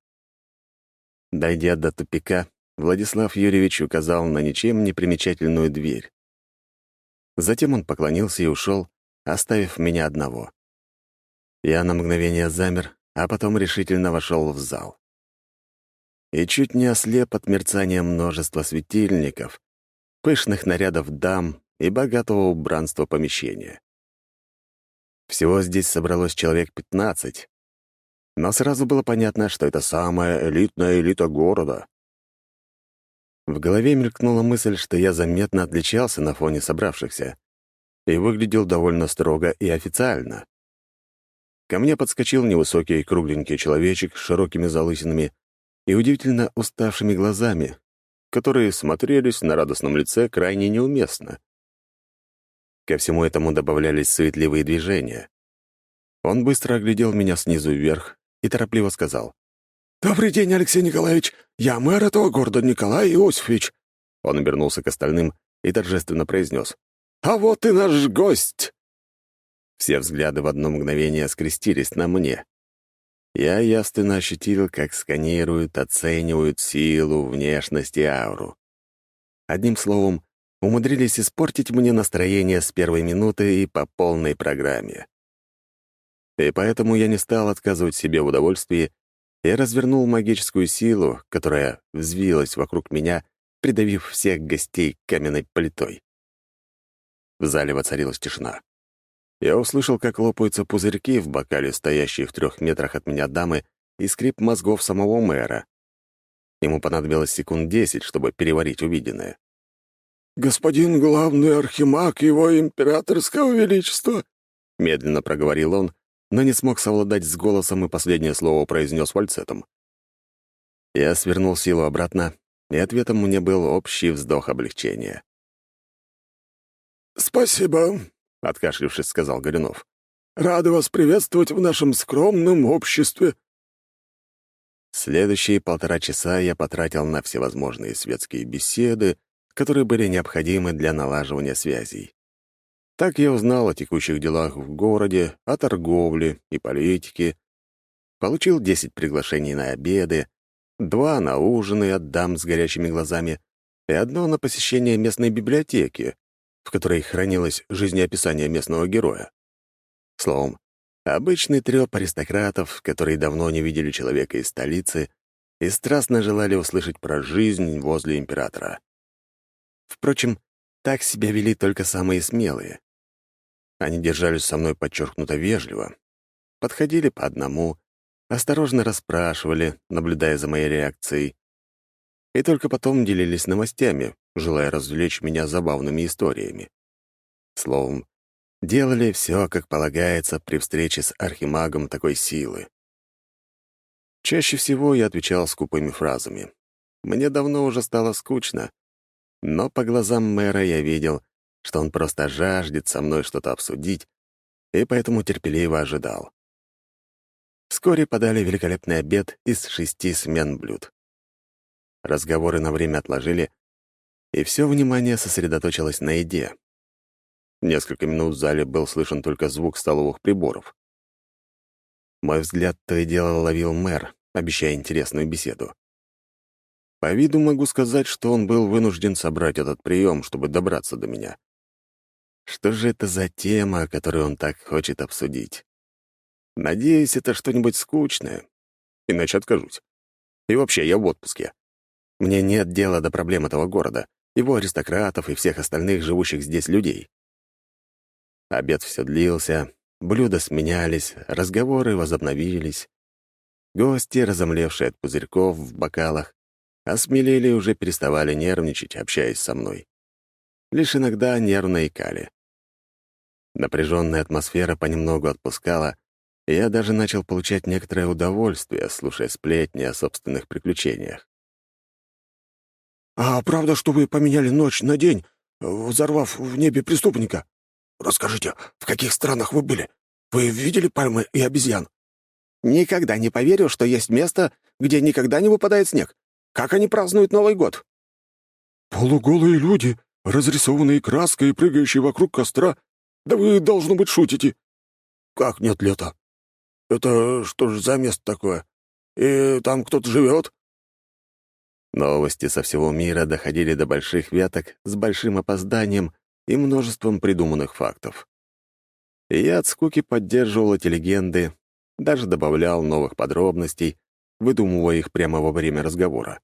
Дойдя до тупика, Владислав Юрьевич указал на ничем не примечательную дверь. Затем он поклонился и ушел, оставив меня одного. Я на мгновение замер, а потом решительно вошел в зал. И чуть не ослеп от мерцания множества светильников, пышных нарядов дам и богатого убранства помещения. Всего здесь собралось человек пятнадцать, но сразу было понятно, что это самая элитная элита города. В голове мелькнула мысль, что я заметно отличался на фоне собравшихся и выглядел довольно строго и официально. Ко мне подскочил невысокий кругленький человечек с широкими залысинами и удивительно уставшими глазами, которые смотрелись на радостном лице крайне неуместно. Ко всему этому добавлялись суетливые движения. Он быстро оглядел меня снизу вверх и торопливо сказал: «Добрый день, Алексей Николаевич! Я мэр этого города Николай Иосифович!» Он обернулся к остальным и торжественно произнес: «А вот и наш гость!» Все взгляды в одно мгновение скрестились на мне. Я явственно ощутил, как сканируют, оценивают силу, внешность и ауру. Одним словом, умудрились испортить мне настроение с первой минуты и по полной программе. И поэтому я не стал отказывать себе в удовольствии и развернул магическую силу, которая взвилась вокруг меня, придавив всех гостей каменной плитой. В зале воцарилась тишина. Я услышал, как лопаются пузырьки в бокале, стоящей в трех метрах от меня дамы, и скрип мозгов самого мэра. Ему понадобилось секунд десять, чтобы переварить увиденное. «Господин главный архимаг его императорского величества», — медленно проговорил он, но не смог совладать с голосом и последнее слово произнес фальцетом. Я свернул силу обратно, и ответом мне был общий вздох облегчения. «Спасибо», — откашлившись, сказал Горюнов. «Рады вас приветствовать в нашем скромном обществе». Следующие полтора часа я потратил на всевозможные светские беседы, которые были необходимы для налаживания связей. Так я узнал о текущих делах в городе, о торговле и политике, получил десять приглашений на обеды, два на ужины от дам с горящими глазами и одно на посещение местной библиотеки, в которой хранилось жизнеописание местного героя. Словом, обычный трёп аристократов, которые давно не видели человека из столицы и страстно желали услышать про жизнь возле императора. Впрочем, так себя вели только самые смелые. Они держались со мной подчеркнуто вежливо, подходили по одному, осторожно расспрашивали, наблюдая за моей реакцией, и только потом делились новостями, желая развлечь меня забавными историями. Словом, делали все, как полагается при встрече с архимагом такой силы. Чаще всего я отвечал скупыми фразами. Мне давно уже стало скучно, но по глазам мэра я видел, что он просто жаждет со мной что-то обсудить, и поэтому терпеливо ожидал. Вскоре подали великолепный обед из шести смен блюд. Разговоры на время отложили, и все внимание сосредоточилось на еде. Несколько минут в зале был слышен только звук столовых приборов. Мой взгляд то и дело ловил мэр, обещая интересную беседу. По виду могу сказать, что он был вынужден собрать этот прием, чтобы добраться до меня. Что же это за тема, которую он так хочет обсудить? Надеюсь, это что-нибудь скучное. Иначе откажусь. И вообще, я в отпуске. Мне нет дела до проблем этого города, его аристократов и всех остальных живущих здесь людей. Обед все длился, блюда сменялись, разговоры возобновились. Гости, разомлевшие от пузырьков в бокалах, осмелели и уже переставали нервничать, общаясь со мной. Лишь иногда нервно икали. Напряженная атмосфера понемногу отпускала, и я даже начал получать некоторое удовольствие, слушая сплетни о собственных приключениях. «А правда, что вы поменяли ночь на день, взорвав в небе преступника?» расскажите, в каких странах вы были? Вы видели пальмы и обезьян?» «Никогда не поверю, что есть место, где никогда не выпадает снег. Как они празднуют Новый год?» «Полуголые люди, разрисованные краской и прыгающие вокруг костра. Да вы, должно быть, шутите». «Как нет лета? Это что же за место такое? И там кто-то живет?» Новости со всего мира доходили до больших веток с большим опозданием и множеством придуманных фактов. И я от скуки поддерживал эти легенды, даже добавлял новых подробностей, выдумывая их прямо во время разговора.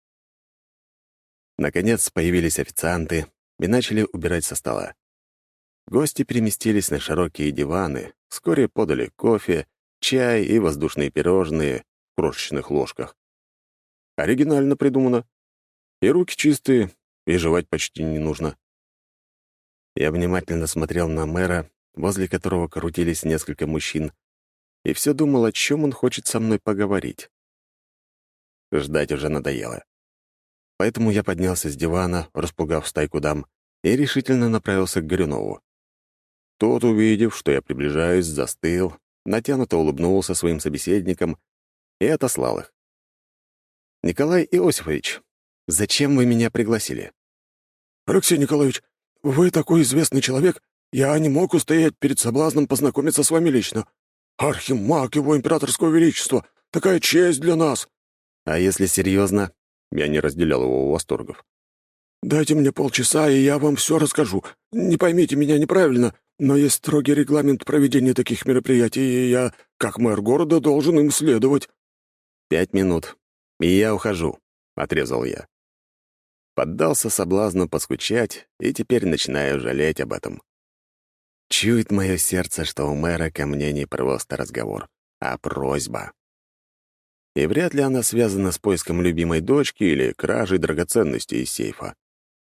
Наконец появились официанты и начали убирать со стола. Гости переместились на широкие диваны, вскоре подали кофе, чай и воздушные пирожные в крошечных ложках. Оригинально придумано. И руки чистые, и жевать почти не нужно. Я внимательно смотрел на мэра, возле которого крутились несколько мужчин, и все думал, о чем он хочет со мной поговорить. Ждать уже надоело. Поэтому я поднялся с дивана, распугав стайку дам, и решительно направился к Горюнову. Тот, увидев, что я приближаюсь, застыл, натянуто улыбнулся своим собеседникам и отослал их. «Николай Иосифович, зачем вы меня пригласили?» «Алексей Николаевич, вы такой известный человек, я не мог устоять перед соблазном познакомиться с вами лично. Архимаг его императорского величества, такая честь для нас». «А если серьезно?» Я не разделял его восторгов. «Дайте мне полчаса, и я вам все расскажу. Не поймите меня неправильно, но есть строгий регламент проведения таких мероприятий, и я, как мэр города, должен им следовать». «Пять минут, и я ухожу», — отрезал я. Поддался соблазну поскучать, и теперь начинаю жалеть об этом. Чует мое сердце, что у мэра ко мне не просто разговор, а просьба. И вряд ли она связана с поиском любимой дочки или кражей драгоценностей из сейфа.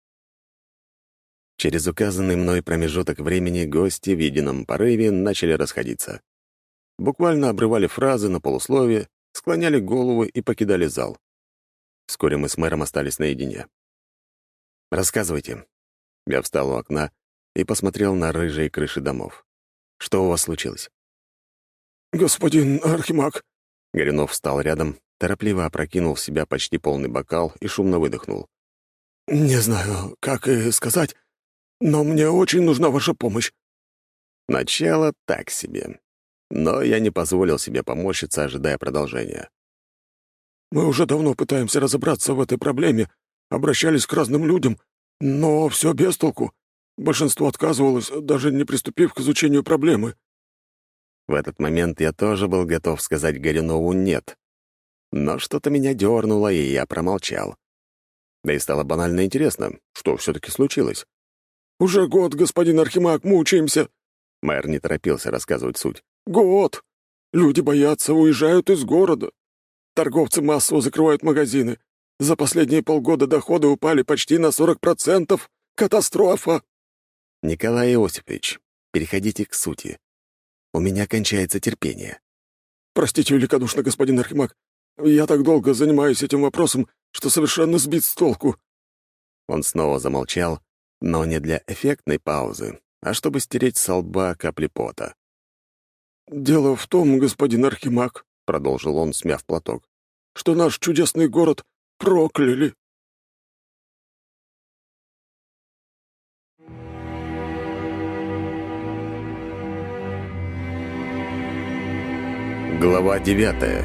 Через указанный мной промежуток времени гости в едином порыве начали расходиться. Буквально обрывали фразы на полусловие, склоняли головы и покидали зал. Вскоре мы с мэром остались наедине. «Рассказывайте». Я встал у окна и посмотрел на рыжие крыши домов. «Что у вас случилось?» «Господин Архимаг». Горюнов встал рядом, торопливо опрокинул в себя почти полный бокал и шумно выдохнул. «Не знаю, как и сказать, но мне очень нужна ваша помощь». Начало так себе. Но я не позволил себе поморщиться, ожидая продолжения. «Мы уже давно пытаемся разобраться в этой проблеме, обращались к разным людям, но все без толку. Большинство отказывалось, даже не приступив к изучению проблемы». В этот момент я тоже был готов сказать Горюнову «нет». Но что-то меня дернуло, и я промолчал. Да и стало банально интересно, что все-таки случилось. «Уже год, господин Архимаг, мучаемся». Мэр не торопился рассказывать суть. «Год. Люди боятся, уезжают из города. Торговцы массово закрывают магазины. За последние полгода доходы упали почти на сорок процентов. Катастрофа!» «Николай Иосифович, переходите к сути. У меня кончается терпение». «Простите великодушно, господин Архимаг. Я так долго занимаюсь этим вопросом, что совершенно сбит с толку». Он снова замолчал, но не для эффектной паузы, а чтобы стереть со лба капли пота. «Дело в том, господин Архимаг», — продолжил он, смяв платок, «что наш чудесный город прокляли». Глава девятая.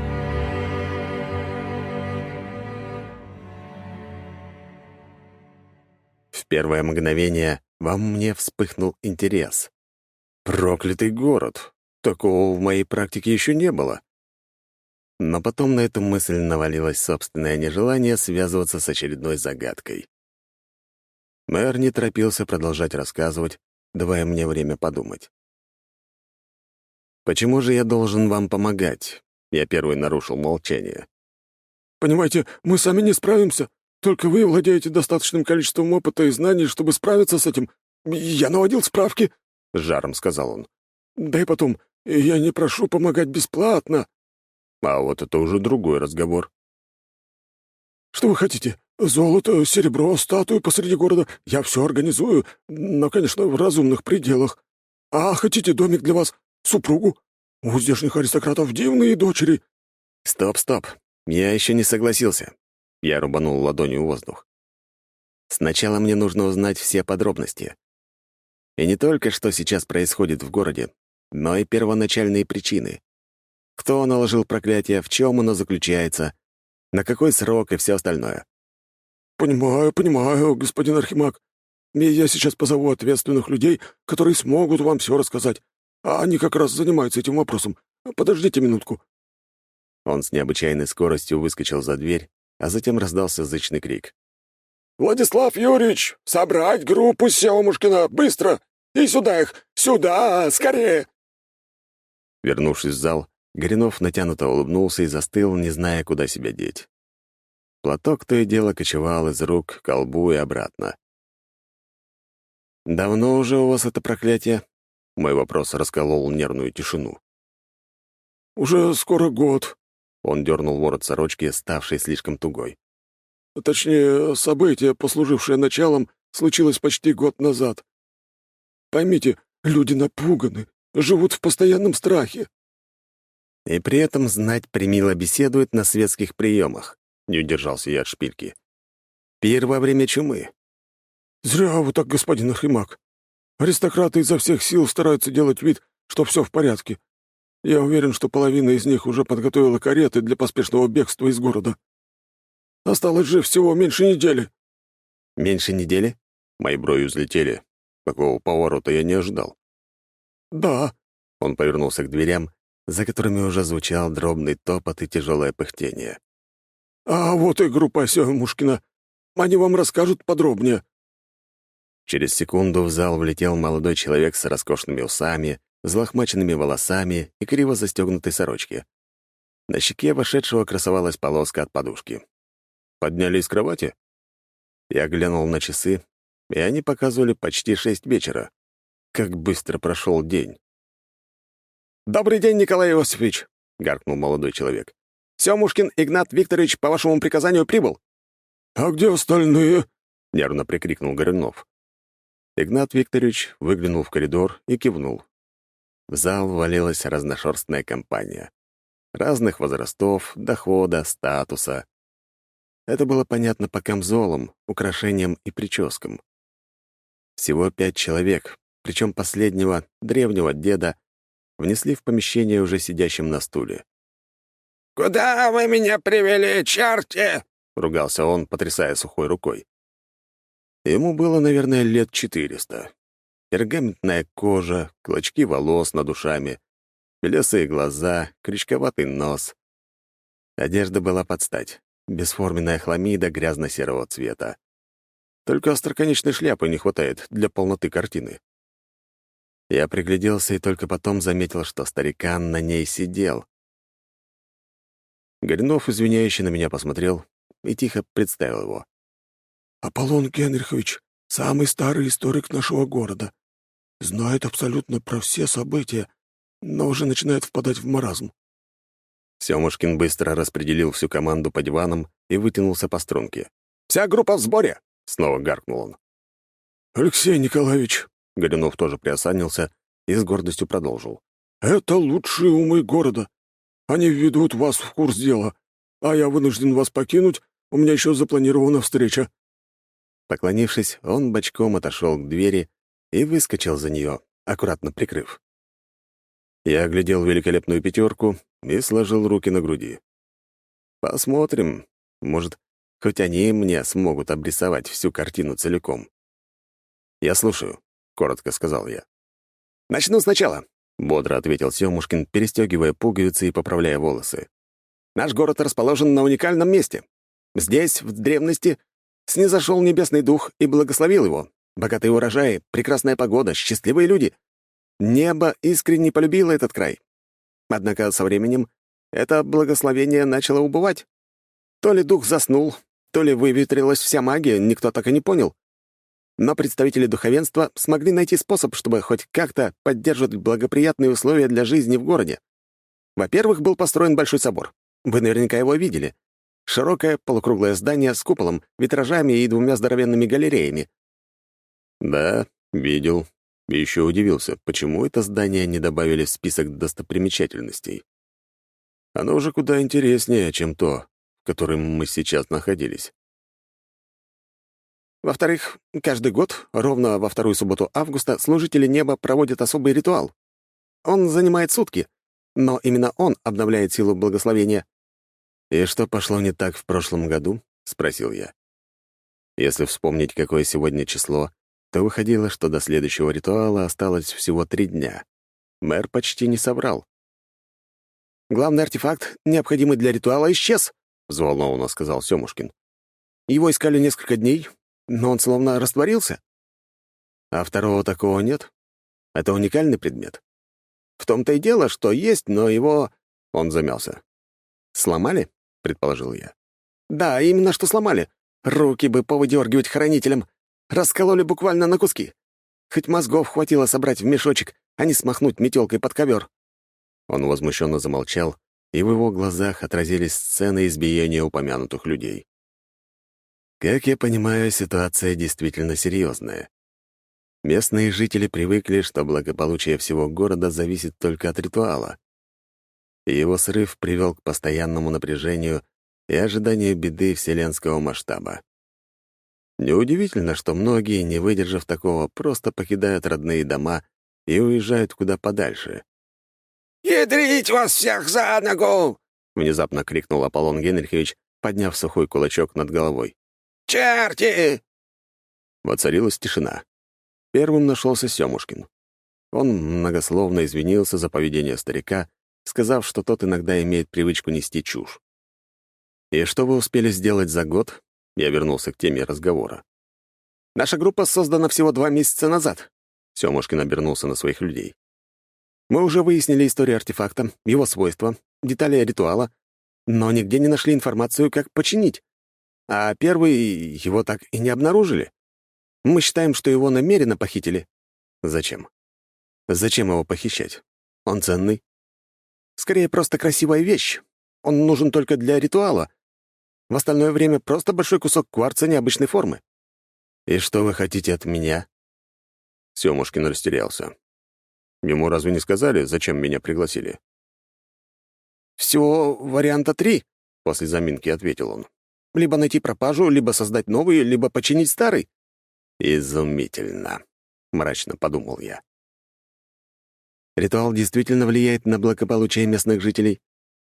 В первое мгновение во мне вспыхнул интерес. Проклятый город! Такого в моей практике еще не было. Но потом на эту мысль навалилось собственное нежелание связываться с очередной загадкой. Мэр не торопился продолжать рассказывать, давая мне время подумать. «Почему же я должен вам помогать?» Я первый нарушил молчание. «Понимаете, мы сами не справимся. Только вы владеете достаточным количеством опыта и знаний, чтобы справиться с этим. Я наводил справки», — с жаром сказал он. «Да и потом, я не прошу помогать бесплатно». А вот это уже другой разговор. «Что вы хотите? Золото, серебро, статуи посреди города. Я все организую, но, конечно, в разумных пределах. А хотите домик для вас, супругу? У здешних аристократов дивные дочери». «Стоп, стоп. Я еще не согласился». Я рубанул ладонью в воздух. «Сначала мне нужно узнать все подробности. И не только, что сейчас происходит в городе, но и первоначальные причины. Кто наложил проклятие, в чем оно заключается, на какой срок и все остальное». «Понимаю, понимаю, господин Архимаг. И я сейчас позову ответственных людей, которые смогут вам все рассказать. А они как раз занимаются этим вопросом. Подождите минутку». Он с необычайной скоростью выскочил за дверь, а затем раздался зычный крик. «Владислав Юрьевич, собрать группу Сёмушкина! Быстро! И сюда их! Сюда! Скорее!» Вернувшись в зал, Горюнов натянуто улыбнулся и застыл, не зная, куда себя деть. Платок то и дело кочевал из рук к колбу и обратно. «Давно уже у вас это проклятие?» Мой вопрос расколол нервную тишину. «Уже скоро год», — он дернул ворот сорочки, ставшей слишком тугой. Точнее, событие, послужившее началом, случилось почти год назад. Поймите, люди напуганы, живут в постоянном страхе». «И при этом знать примило беседует на светских приемах», — не удержался я от шпильки. «Пир во время чумы». «Зря вы так, господин Архимаг. Аристократы изо всех сил стараются делать вид, что все в порядке. Я уверен, что половина из них уже подготовила кареты для поспешного бегства из города. Осталось же всего меньше недели». «Меньше недели?» Мои брови взлетели. Такого поворота я не ожидал. «Да». Он повернулся к дверям, за которыми уже звучал дробный топот и тяжелое пыхтение. «А вот и группа Сёмушкина. Они вам расскажут подробнее». Через секунду в зал влетел молодой человек с роскошными усами, взлохмаченными волосами и криво застегнутой сорочки. На щеке вошедшего красовалась полоска от подушки. «Подняли из кровати?» Я глянул на часы, и они показывали почти шесть вечера. Как быстро прошел день. «Добрый день, Николай Иосифович!» — гаркнул молодой человек. «Сёмушкин Игнат Викторович по вашему приказанию прибыл». «А где остальные?» — нервно прикрикнул Горюнов. Игнат Викторович выглянул в коридор и кивнул. В зал ввалилась разношерстная компания. Разных возрастов, дохода, статуса. Это было понятно по камзолам, украшениям и прическам. Всего пять человек, причем последнего, древнего деда, внесли в помещение уже сидящим на стуле. «Куда вы меня привели, черти?» — ругался он, потрясая сухой рукой. Ему было, наверное, лет четыреста. Пергаментная кожа, клочки волос над ушами, белесые глаза, крючковатый нос. Одежда была под стать. Бесформенная хламида грязно-серого цвета. Только остроконечной шляпы не хватает для полноты картины. Я пригляделся и только потом заметил, что старикан на ней сидел. Горюнов, извиняюще на меня посмотрел и тихо представил его. «Аполлон Генрихович, самый старый историк нашего города. Знает абсолютно про все события, но уже начинает впадать в маразм». Сёмушкин быстро распределил всю команду по диванам и вытянулся по струнке. «Вся группа в сборе!» — снова гаркнул он. «Алексей Николаевич», — Горюнов тоже приосанился и с гордостью продолжил. «это лучшие умы города. Они введут вас в курс дела, а я вынужден вас покинуть, у меня еще запланирована встреча». Поклонившись, он бочком отошел к двери и выскочил за нее, аккуратно прикрыв. Я оглядел великолепную пятерку и сложил руки на груди. Посмотрим, может, хоть они мне смогут обрисовать всю картину целиком. «Я слушаю», — коротко сказал я. «Начну сначала», — бодро ответил Сёмушкин, перестегивая пуговицы и поправляя волосы. «Наш город расположен на уникальном месте. Здесь, в древности, снизошел небесный дух и благословил его. Богатые урожаи, прекрасная погода, счастливые люди. Небо искренне полюбило этот край. Однако со временем это благословение начало убывать. То ли дух заснул, то ли выветрилась вся магия, никто так и не понял. Но представители духовенства смогли найти способ, чтобы хоть как-то поддерживать благоприятные условия для жизни в городе. Во-первых, был построен Большой собор. Вы наверняка его видели. Широкое полукруглое здание с куполом, витражами и двумя здоровенными галереями. Да, видел. И еще удивился, почему это здание не добавили в список достопримечательностей. Оно уже куда интереснее, чем то, в котором мы сейчас находились. Во-вторых, каждый год, ровно во вторую субботу августа, служители неба проводят особый ритуал. Он занимает сутки, но именно он обновляет силу благословения. «И что пошло не так в прошлом году?» — спросил я. Если вспомнить, какое сегодня число, то выходило, что до следующего ритуала осталось всего три дня. Мэр почти не соврал. «Главный артефакт, необходимый для ритуала, исчез», — взволнованно сказал Сёмушкин. «Его искали несколько дней, но он словно растворился». «А второго такого нет? Это уникальный предмет?» «В том-то и дело, что есть, но его...» Он замялся. «Сломали?» — предположил я. «Да, именно что сломали. Руки бы повыдергивать хранителям. Раскололи буквально на куски. Хоть мозгов хватило собрать в мешочек, а не смахнуть метелкой под ковер». Он возмущенно замолчал, и в его глазах отразились сцены избиения упомянутых людей. Как я понимаю, ситуация действительно серьезная. Местные жители привыкли, что благополучие всего города зависит только от ритуала. И его срыв привел к постоянному напряжению и ожиданию беды вселенского масштаба. Неудивительно, что многие, не выдержав такого, просто покидают родные дома и уезжают куда подальше. «Ядрить вас всех за ногу!» — внезапно крикнул Аполлон Генрихович, подняв сухой кулачок над головой. «Черти!» Воцарилась тишина. Первым нашелся Сёмушкин. Он многословно извинился за поведение старика, сказав, что тот иногда имеет привычку нести чушь. «И что вы успели сделать за год?» Я вернулся к теме разговора. «Наша группа создана всего два месяца назад», — Сёмушкин обернулся на своих людей. «Мы уже выяснили историю артефакта, его свойства, детали ритуала, но нигде не нашли информацию, как починить. А первый его так и не обнаружили. Мы считаем, что его намеренно похитили». «Зачем? Зачем его похищать? Он ценный?» «Скорее, просто красивая вещь. Он нужен только для ритуала. В остальное время просто большой кусок кварца необычной формы». «И что вы хотите от меня?» Сёмушкин растерялся. Ему разве не сказали, зачем меня пригласили? «Всего варианта три», — после заминки ответил он. «Либо найти пропажу, либо создать новый, либо починить старый». «Изумительно», — мрачно подумал я. «Ритуал действительно влияет на благополучие местных жителей?»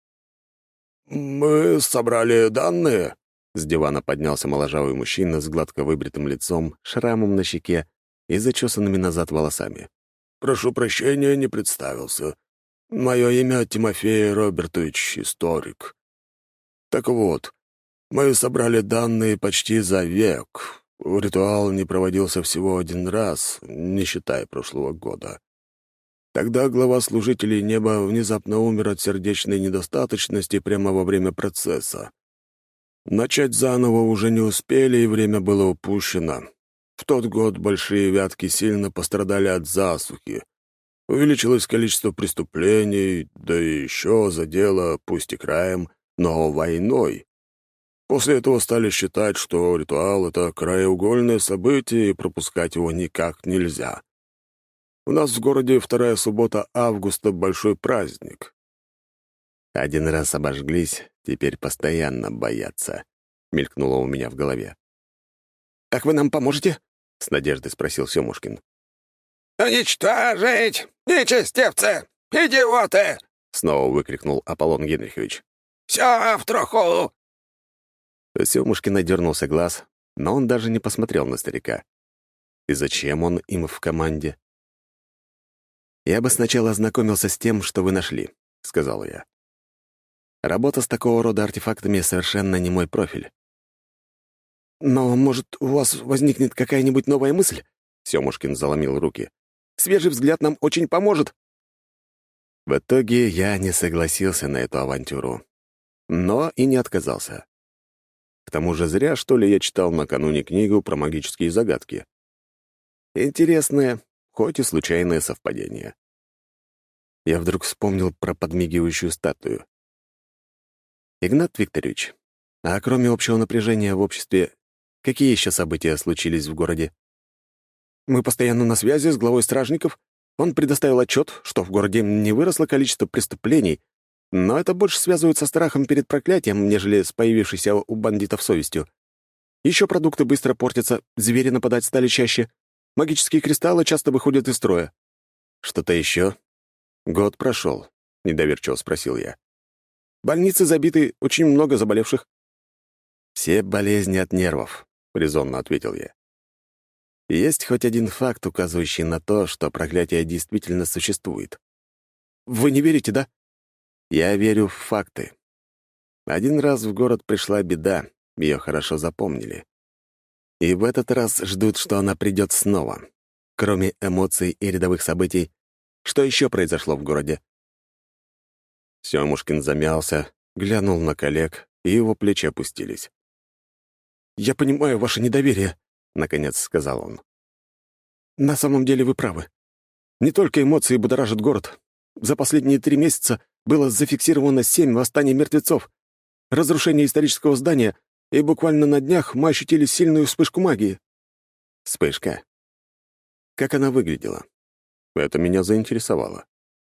«Мы собрали данные», — с дивана поднялся моложавый мужчина с гладко выбритым лицом, шрамом на щеке и зачесанными назад волосами. «Прошу прощения, не представился. Мое имя Тимофей Робертович, историк. Так вот, мы собрали данные почти за век. Ритуал не проводился всего один раз, не считая прошлого года. Тогда глава служителей неба внезапно умер от сердечной недостаточности прямо во время процесса. Начать заново уже не успели, и время было упущено. В тот год большие вятки сильно пострадали от засухи. Увеличилось количество преступлений, да и еще задело, пусть и краем, но войной. После этого стали считать, что ритуал — это краеугольное событие, и пропускать его никак нельзя. У нас в городе вторая суббота августа — большой праздник». «Один раз обожглись, теперь постоянно боятся», — мелькнуло у меня в голове. «Как вы нам поможете?» — с надеждой спросил Сёмушкин. «Уничтожить! Нечестивцы! Идиоты!» — снова выкрикнул Аполлон Генрихович. «Все в труху!» У Сёмушкина дернулся глаз, но он даже не посмотрел на старика. И зачем он им в команде? «Я бы сначала ознакомился с тем, что вы нашли», — сказал я. «Работа с такого рода артефактами совершенно не мой профиль». «Но, может, у вас возникнет какая-нибудь новая мысль?» — Сёмушкин заломил руки. «Свежий взгляд нам очень поможет». В итоге я не согласился на эту авантюру, но и не отказался. К тому же зря, что ли, я читал накануне книгу про магические загадки. Интересное, хоть и случайное совпадение. Я вдруг вспомнил про подмигивающую статую. «Игнат Викторович, А кроме общего напряжения в обществе, какие еще события случились в городе? Мы постоянно на связи с главой стражников. Он предоставил отчет, что в городе не выросло количество преступлений, но это больше связывают со страхом перед проклятием, нежели с появившейся у бандитов совестью. Еще продукты быстро портятся, звери нападать стали чаще, магические кристаллы часто выходят из строя. Что-то еще? Год прошел, недоверчиво спросил я. Больницы забиты, очень много заболевших. Все болезни от нервов, резонно ответил я. Есть хоть один факт, указывающий на то, что проклятие действительно существует. Вы не верите, да? Я верю в факты. Один раз в город пришла беда, ее хорошо запомнили. И в этот раз ждут, что она придет снова. Кроме эмоций и рядовых событий, что еще произошло в городе? Семушкин замялся, глянул на коллег, и его плечи опустились. «Я понимаю ваше недоверие», — наконец сказал он. «На самом деле вы правы. Не только эмоции будоражат город. За последние три месяца было зафиксировано семь восстаний мертвецов, разрушение исторического здания, и буквально на днях мы ощутили сильную вспышку магии». Вспышка. Как она выглядела? Это меня заинтересовало.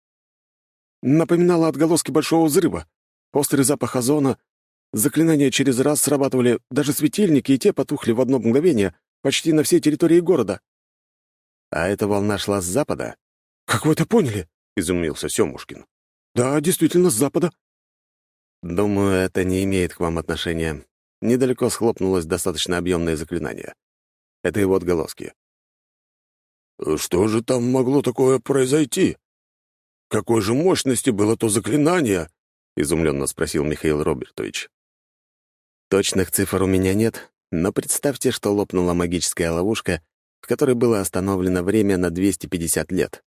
Напоминала отголоски большого взрыва. Острый запах озона, заклинания через раз срабатывали, даже светильники и те потухли в одно мгновение почти на всей территории города. А эта волна шла с запада? «Как вы это поняли?» — изумился Семушкин. «Да, действительно, с запада». «Думаю, это не имеет к вам отношения. Недалеко схлопнулось достаточно объемное заклинание. Это его отголоски». «Что же там могло такое произойти? Какой же мощности было то заклинание?» — изумленно спросил Михаил Робертович. Точных цифр у меня нет, но представьте, что лопнула магическая ловушка, в которой было остановлено время на двести пятьдесят лет.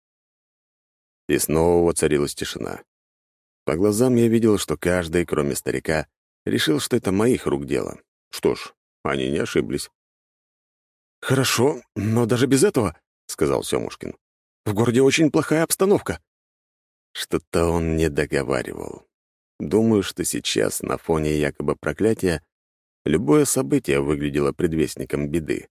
И снова воцарилась тишина. По глазам я видел, что каждый, кроме старика, решил, что это моих рук дело. Что ж, они не ошиблись. «Хорошо, но даже без этого», — сказал Семушкин, — «в городе очень плохая обстановка». Что-то он не договаривал. Думаю, что сейчас, на фоне якобы проклятия, любое событие выглядело предвестником беды.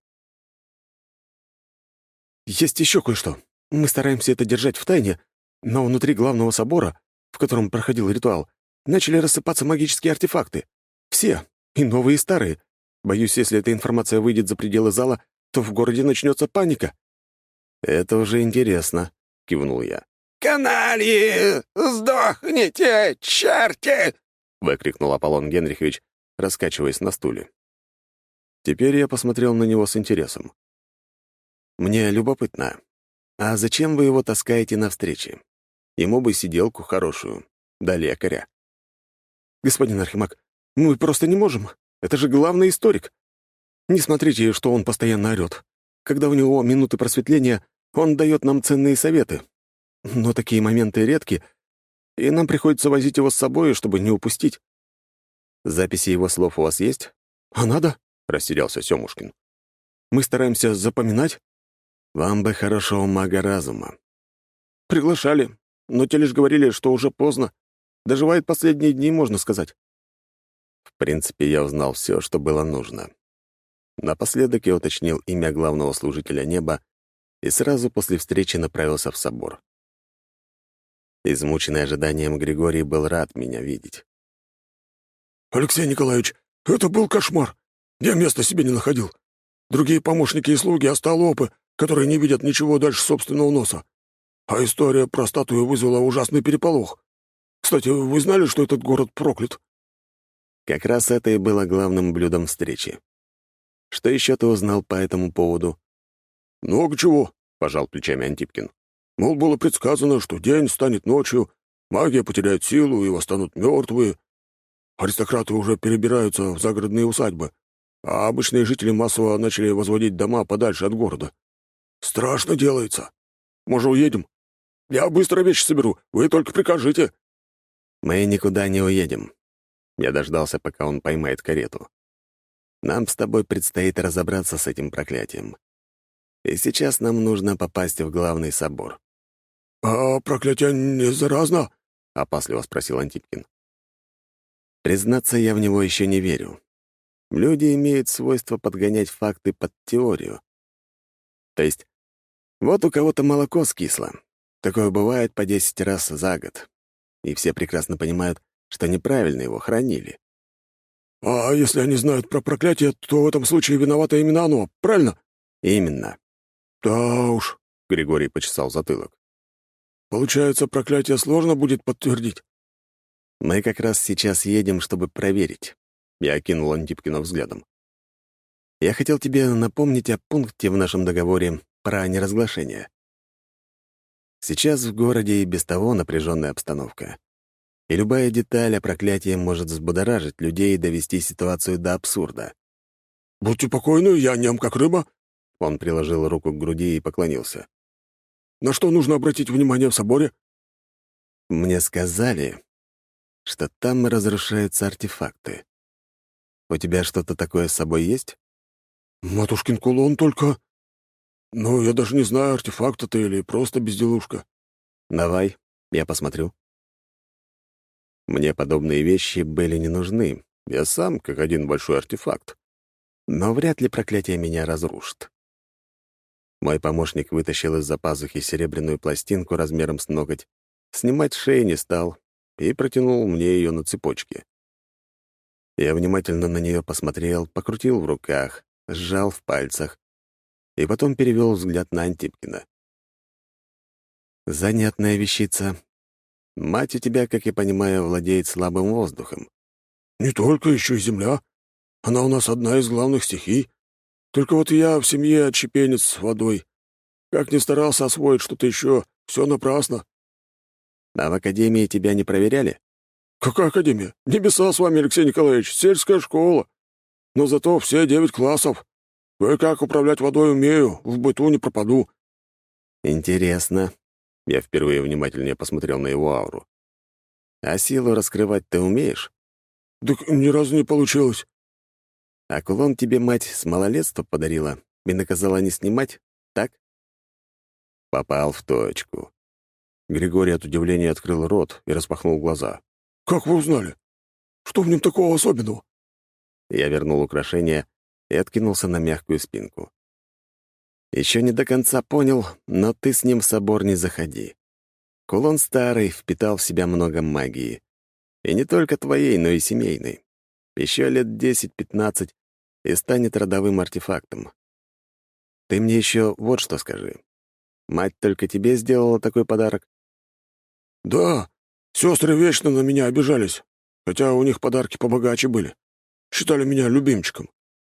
«Есть еще кое-что. Мы стараемся это держать в тайне, но внутри главного собора, в котором проходил ритуал, начали рассыпаться магические артефакты. Все, и новые, и старые. Боюсь, если эта информация выйдет за пределы зала, то в городе начнется паника». «Это уже интересно», — кивнул я. «Канальи! Сдохните, черти!» — выкрикнул Аполлон Генрихович, раскачиваясь на стуле. Теперь я посмотрел на него с интересом. «Мне любопытно. А зачем вы его таскаете на встречи? Ему бы сиделку хорошую, да лекаря». «Господин Архимаг, мы просто не можем. Это же главный историк. Не смотрите, что он постоянно орёт. Когда у него минуты просветления, он дает нам ценные советы. Но такие моменты редки, и нам приходится возить его с собой, чтобы не упустить». «Записи его слов у вас есть?» «А надо?» — растерялся Семушкин. «Мы стараемся запоминать». «Вам бы хорошего мага разума». «Приглашали, но те лишь говорили, что уже поздно. Доживает последние дни, можно сказать». В принципе, я узнал все, что было нужно. Напоследок я уточнил имя главного служителя неба и сразу после встречи направился в собор. Измученный ожиданием Григорий был рад меня видеть. «Алексей Николаевич, это был кошмар. Я места себе не находил. Другие помощники и слуги — остолопы, которые не видят ничего дальше собственного носа. А история про статую вызвала ужасный переполох. Кстати, вы знали, что этот город проклят?» Как раз это и было главным блюдом встречи. Что еще ты узнал по этому поводу? «Много чего», — пожал плечами Антипкин. «Мол, было предсказано, что день станет ночью, магия потеряет силу и восстанут мертвые. Аристократы уже перебираются в загородные усадьбы, а обычные жители массово начали возводить дома подальше от города. Страшно делается. Может, уедем? Я быстро вещи соберу, вы только прикажите». «Мы никуда не уедем». Я дождался, пока он поймает карету. «Нам с тобой предстоит разобраться с этим проклятием. И сейчас нам нужно попасть в главный собор». «А проклятие не заразно?» — опасливо спросил Антипкин. Признаться, я в него еще не верю. Люди имеют свойство подгонять факты под теорию. То есть, вот у кого-то молоко скисло. Такое бывает по десять раз за год. И все прекрасно понимают, что неправильно его хранили. «А если они знают про проклятие, то в этом случае виновато именно оно, правильно?» Именно. «Да уж», — Григорий почесал затылок. «Получается, проклятие сложно будет подтвердить?» Мы как раз сейчас едем, чтобы проверить. Я окинул Антипкина взглядом. Я хотел тебе напомнить о пункте в нашем договоре про неразглашение. Сейчас в городе и без того напряженная обстановка. И любая деталь о проклятии может взбудоражить людей и довести ситуацию до абсурда. «Будьте покойны, я нем как рыба». Он приложил руку к груди и поклонился. «На что нужно обратить внимание в соборе?» Мне сказали, что там разрушаются артефакты. У тебя что-то такое с собой есть? «Матушкин кулон только... Ну, я даже не знаю, артефакт это или просто безделушка». Давай, я посмотрю. Мне подобные вещи были не нужны. Я сам как один большой артефакт. Но вряд ли проклятие меня разрушит. Мой помощник вытащил из-за пазухи серебряную пластинку размером с ноготь, снимать с шеи не стал и протянул мне ее на цепочке. Я внимательно на нее посмотрел, покрутил в руках, сжал в пальцах и потом перевел взгляд на Антипкина. Занятная вещица. Мать у тебя, как я понимаю, владеет слабым воздухом. «Не только, еще и земля. Она у нас одна из главных стихий. Только вот я в семье отщепенец с водой. Как ни старался освоить что-то еще, все напрасно». А в академии тебя не проверяли? «Какая академия? Небеса с вами, Алексей Николаевич, сельская школа. Но зато все девять классов. Кое-как управлять водой умею, в быту не пропаду». Интересно. Я впервые внимательнее посмотрел на его ауру. А силу раскрывать ты умеешь? «Так ни разу не получилось». А кулон тебе мать с малолетства подарила и наказала не снимать, так? Попал в точку. Григорий от удивления открыл рот и распахнул глаза. «Как вы узнали? Что в нем такого особенного?» Я вернул украшение и откинулся на мягкую спинку. Еще не до конца понял, но ты с ним в собор не заходи. Кулон старый, впитал в себя много магии. И не только твоей, но и семейной. Еще лет десять-пятнадцать и станет родовым артефактом. Ты мне еще вот что скажи. Мать только тебе сделала такой подарок? «Да, сестры вечно на меня обижались, хотя у них подарки побогаче были. Считали меня любимчиком.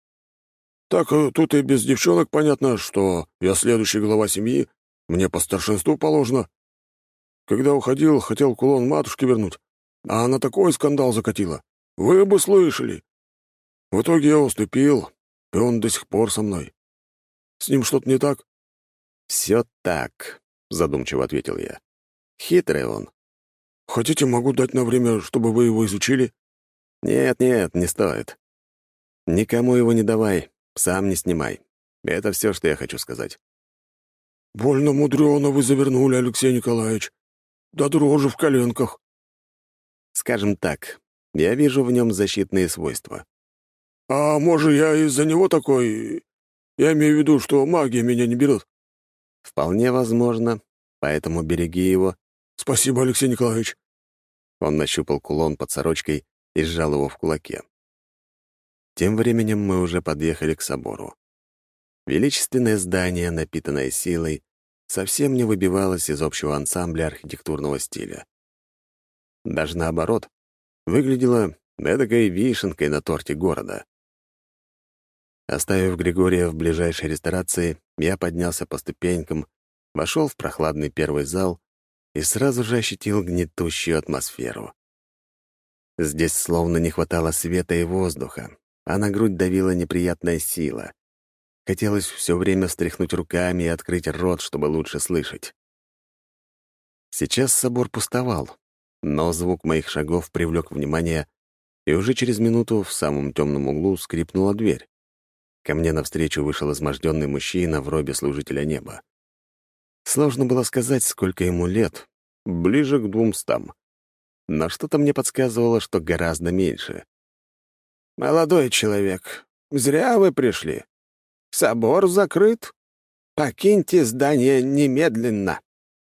Так э, тут и без девчонок понятно, что я следующий глава семьи, мне по старшинству положено. Когда уходил, хотел кулон матушке вернуть, а она такой скандал закатила. Вы бы слышали. В итоге я уступил, и он до сих пор со мной. С ним что-то не так?» «Все так», — задумчиво ответил я. «Хитрый он». «Хотите, могу дать на время, чтобы вы его изучили?» «Нет-нет, не стоит. Никому его не давай, сам не снимай. Это все, что я хочу сказать». «Больно мудрено вы завернули, Алексей Николаевич. Да дрожи в коленках». Скажем так, я вижу в нем защитные свойства. «А может, я из-за него такой... Я имею в виду, что магия меня не берет?» Вполне возможно, поэтому береги его. «Спасибо, Алексей Николаевич». Он нащупал кулон под сорочкой и сжал его в кулаке. Тем временем мы уже подъехали к собору. Величественное здание, напитанное силой, совсем не выбивалось из общего ансамбля архитектурного стиля. Даже наоборот, выглядело эдакой вишенкой на торте города. Оставив Григория в ближайшей ресторации, я поднялся по ступенькам, вошел в прохладный первый зал и сразу же ощутил гнетущую атмосферу. Здесь словно не хватало света и воздуха, а на грудь давила неприятная сила. Хотелось все время встряхнуть руками и открыть рот, чтобы лучше слышать. Сейчас собор пустовал, но звук моих шагов привлек внимание, и уже через минуту в самом темном углу скрипнула дверь. Ко мне навстречу вышел изможденный мужчина в робе служителя неба. Сложно было сказать, сколько ему лет, ближе к двумстам. но что-то мне подсказывало, что гораздо меньше. «Молодой человек, зря вы пришли. Собор закрыт. Покиньте здание немедленно».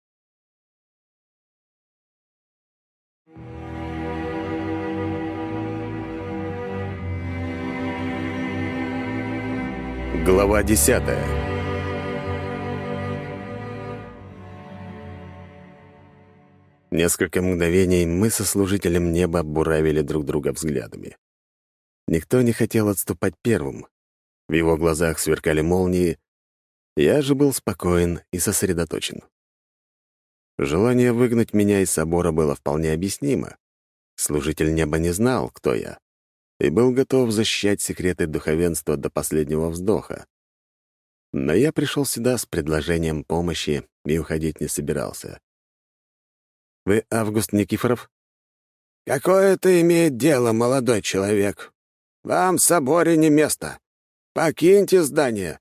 Глава десятая. Несколько мгновений мы со служителем неба буравили друг друга взглядами. Никто не хотел отступать первым. В его глазах сверкали молнии. Я же был спокоен и сосредоточен. Желание выгнать меня из собора было вполне объяснимо. Служитель неба не знал, кто я, и был готов защищать секреты духовенства до последнего вздоха. Но я пришел сюда с предложением помощи и уходить не собирался. «Вы Август Никифоров?» «Какое это имеет дело, молодой человек? Вам в соборе не место. Покиньте здание».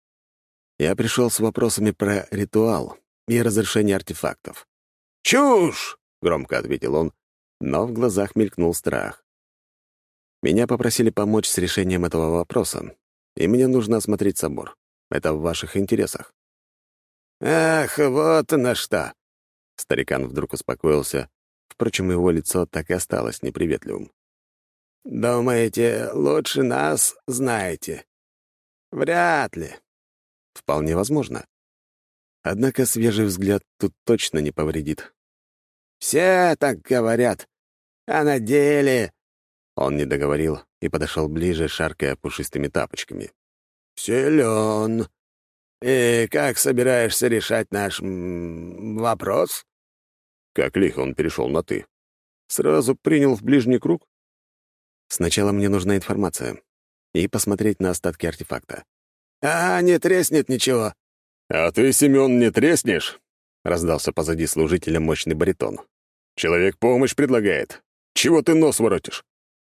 Я пришел с вопросами про ритуал и разрешение артефактов. «Чушь!» — громко ответил он, но в глазах мелькнул страх. Меня попросили помочь с решением этого вопроса, и мне нужно осмотреть собор. Это в ваших интересах. «Ах, вот на что!» Старикан вдруг успокоился, впрочем, его лицо так и осталось неприветливым. «Думаете, лучше нас знаете? Вряд ли». Вполне возможно. Однако свежий взгляд тут точно не повредит. «Все так говорят. А на деле...» Он не договорил и подошел ближе, шаркая пушистыми тапочками. «Силен. И как собираешься решать наш м, вопрос?» Как лихо он перешел на «ты». Сразу принял в ближний круг. Сначала мне нужна информация и посмотреть на остатки артефакта. «А, не треснет ничего». «А ты, Семен, не треснешь?» — раздался позади служителя мощный баритон. «Человек помощь предлагает. Чего ты нос воротишь?»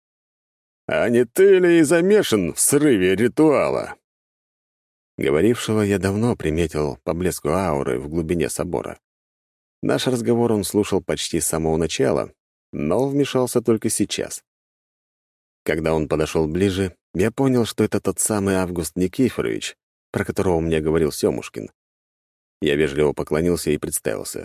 «А не ты ли и замешан в срыве ритуала?» Говорившего я давно приметил по блеску ауры в глубине собора. Наш разговор он слушал почти с самого начала, но вмешался только сейчас. Когда он подошел ближе, я понял, что это тот самый Август Никифорович, про которого мне говорил Семушкин. Я вежливо поклонился и представился.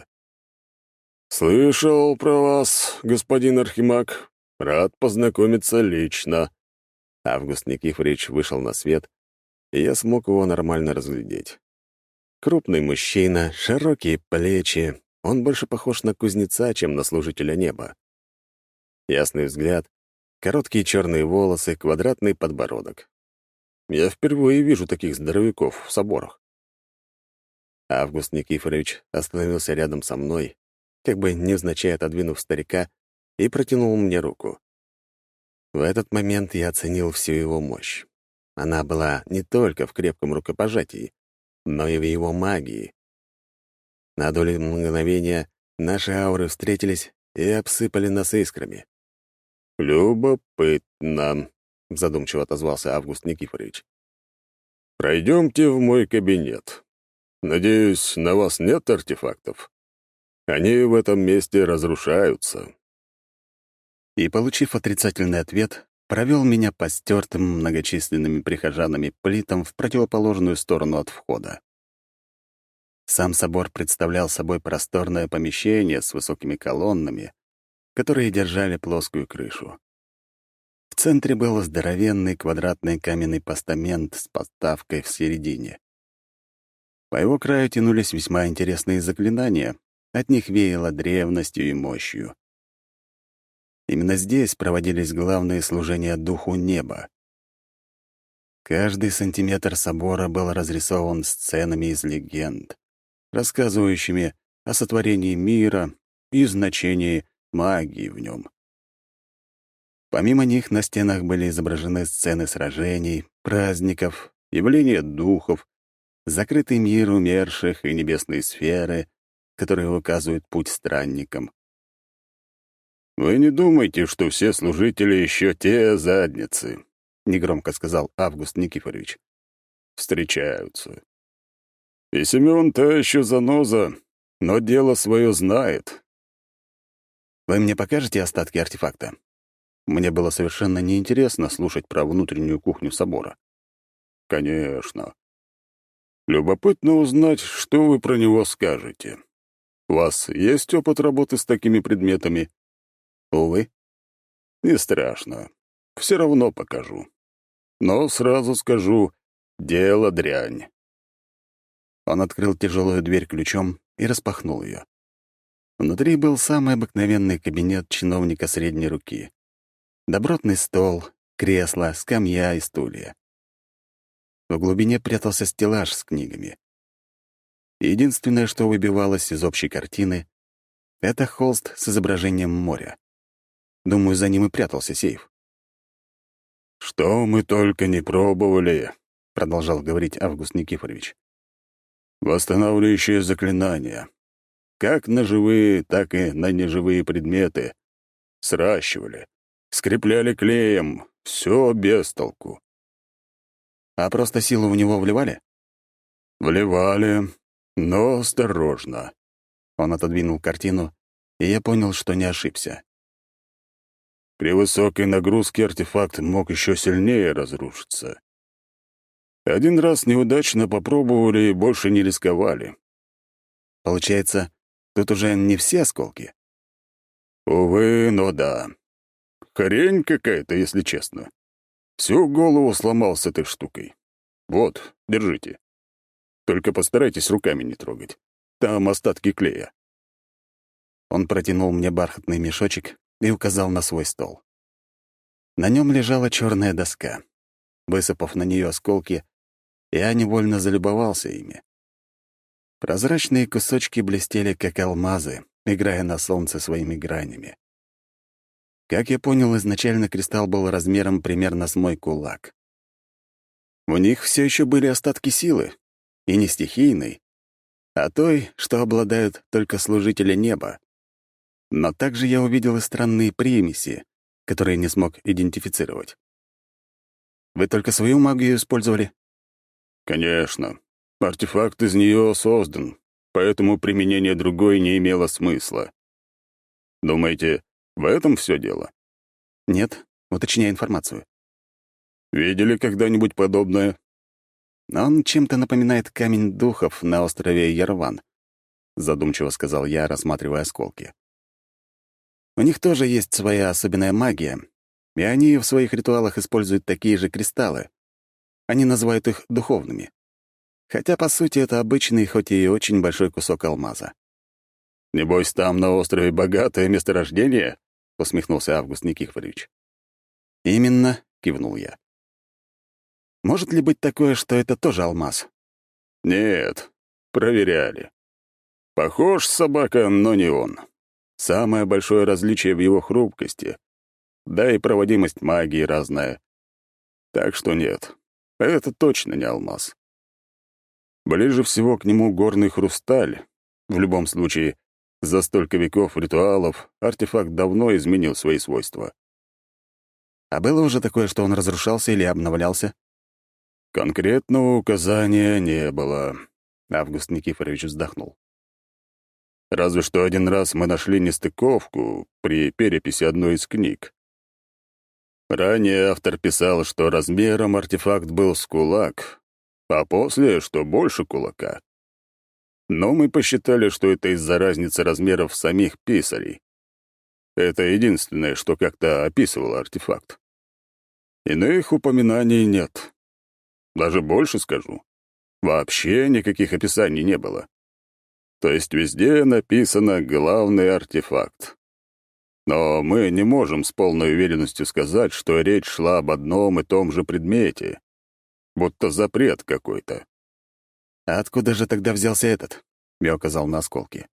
«Слышал про вас, господин Архимаг. Рад познакомиться лично». Август Никифорович вышел на свет, и я смог его нормально разглядеть. Крупный мужчина, широкие плечи, он больше похож на кузнеца, чем на служителя неба. Ясный взгляд, короткие черные волосы, квадратный подбородок. Я впервые вижу таких здоровяков в соборах. Август Никифорович остановился рядом со мной, как бы невзначай отодвинув старика, и протянул мне руку. В этот момент я оценил всю его мощь. Она была не только в крепком рукопожатии, но и в его магии. На долю мгновения наши ауры встретились и обсыпали нас искрами. «Любопытно», — задумчиво отозвался Август Никифорович. «Пройдемте в мой кабинет. Надеюсь, на вас нет артефактов? Они в этом месте разрушаются». И, получив отрицательный ответ, провел меня по стертым многочисленными прихожанами плитам в противоположную сторону от входа. Сам собор представлял собой просторное помещение с высокими колоннами, которые держали плоскую крышу. В центре был здоровенный квадратный каменный постамент с подставкой в середине. По его краю тянулись весьма интересные заклинания, от них веяло древностью и мощью. Именно здесь проводились главные служения Духу Неба. Каждый сантиметр собора был разрисован сценами из легенд, рассказывающими о сотворении мира и значении магии в нем. Помимо них на стенах были изображены сцены сражений, праздников, явления духов, закрытый мир умерших и небесные сферы, которые указывают путь странникам. «Вы не думайте, что все служители еще те задницы», — негромко сказал Август Никифорович. «Встречаются. И Семен-то еще заноза, но дело свое знает. Вы мне покажете остатки артефакта? Мне было совершенно неинтересно слушать про внутреннюю кухню собора. Конечно. Любопытно узнать, что вы про него скажете. У вас есть опыт работы с такими предметами? Увы. Не страшно. Все равно покажу. Но сразу скажу, дело дрянь. Он открыл тяжелую дверь ключом и распахнул ее. Внутри был самый обыкновенный кабинет чиновника средней руки. Добротный стол, кресло, скамья и стулья. В глубине прятался стеллаж с книгами. Единственное, что выбивалось из общей картины, — это холст с изображением моря. Думаю, за ним и прятался сейф. «Что мы только не пробовали», — продолжал говорить Август Никифорович. «Восстанавливающие заклинания. Как на живые, так и на неживые предметы. Сращивали, скрепляли клеем, все без толку. А просто силу в него вливали? Вливали, но осторожно. Он отодвинул картину, и я понял, что не ошибся. При высокой нагрузке артефакт мог еще сильнее разрушиться. Один раз неудачно попробовали и больше не рисковали. Получается, тут уже не все осколки? Увы, но да. Хрень какая-то, если честно. Всю голову сломал с этой штукой. Вот, держите. Только постарайтесь руками не трогать. Там остатки клея. Он протянул мне бархатный мешочек и указал на свой стол. На нем лежала черная доска. Высыпав на нее осколки, я невольно залюбовался ими. Прозрачные кусочки блестели, как алмазы, играя на солнце своими гранями. Как я понял, изначально кристалл был размером примерно с мой кулак. В них все еще были остатки силы, и не стихийной, а той, что обладают только служители неба. Но также я увидел и странные примеси, которые не смог идентифицировать. Вы только свою магию использовали? Конечно. Артефакт из нее создан, поэтому применение другой не имело смысла. Думаете, в этом все дело? Нет, уточняй информацию. Видели когда-нибудь подобное? Он чем-то напоминает камень духов на острове Ярван, задумчиво сказал я, рассматривая осколки. У них тоже есть своя особенная магия, и они в своих ритуалах используют такие же кристаллы. Они называют их духовными. Хотя, по сути, это обычный, хоть и очень большой кусок алмаза. «Небось, там на острове богатое месторождение?» — усмехнулся Август Никифорович. «Именно», — кивнул я. «Может ли быть такое, что это тоже алмаз?» «Нет, проверяли. Похож собака, но не он. Самое большое различие в его хрупкости, да и проводимость магии разная. Так что нет, это точно не алмаз. Ближе всего к нему горный хрусталь. В любом случае, за столько веков ритуалов артефакт давно изменил свои свойства. А было уже такое, что он разрушался или обновлялся? Конкретного указания не было. Август Никифорович вздохнул. Разве что один раз мы нашли нестыковку при переписи одной из книг. Ранее автор писал, что размером артефакт был с кулак, а после, что больше кулака. Но мы посчитали, что это из-за разницы размеров самих писарей. Это единственное, что как-то описывало артефакт. Иных упоминаний нет. Даже больше скажу. Вообще никаких описаний не было. То есть везде написано «главный артефакт». Но мы не можем с полной уверенностью сказать, что речь шла об одном и том же предмете. Будто запрет какой-то. «А откуда же тогда взялся этот?» — я указал на осколки.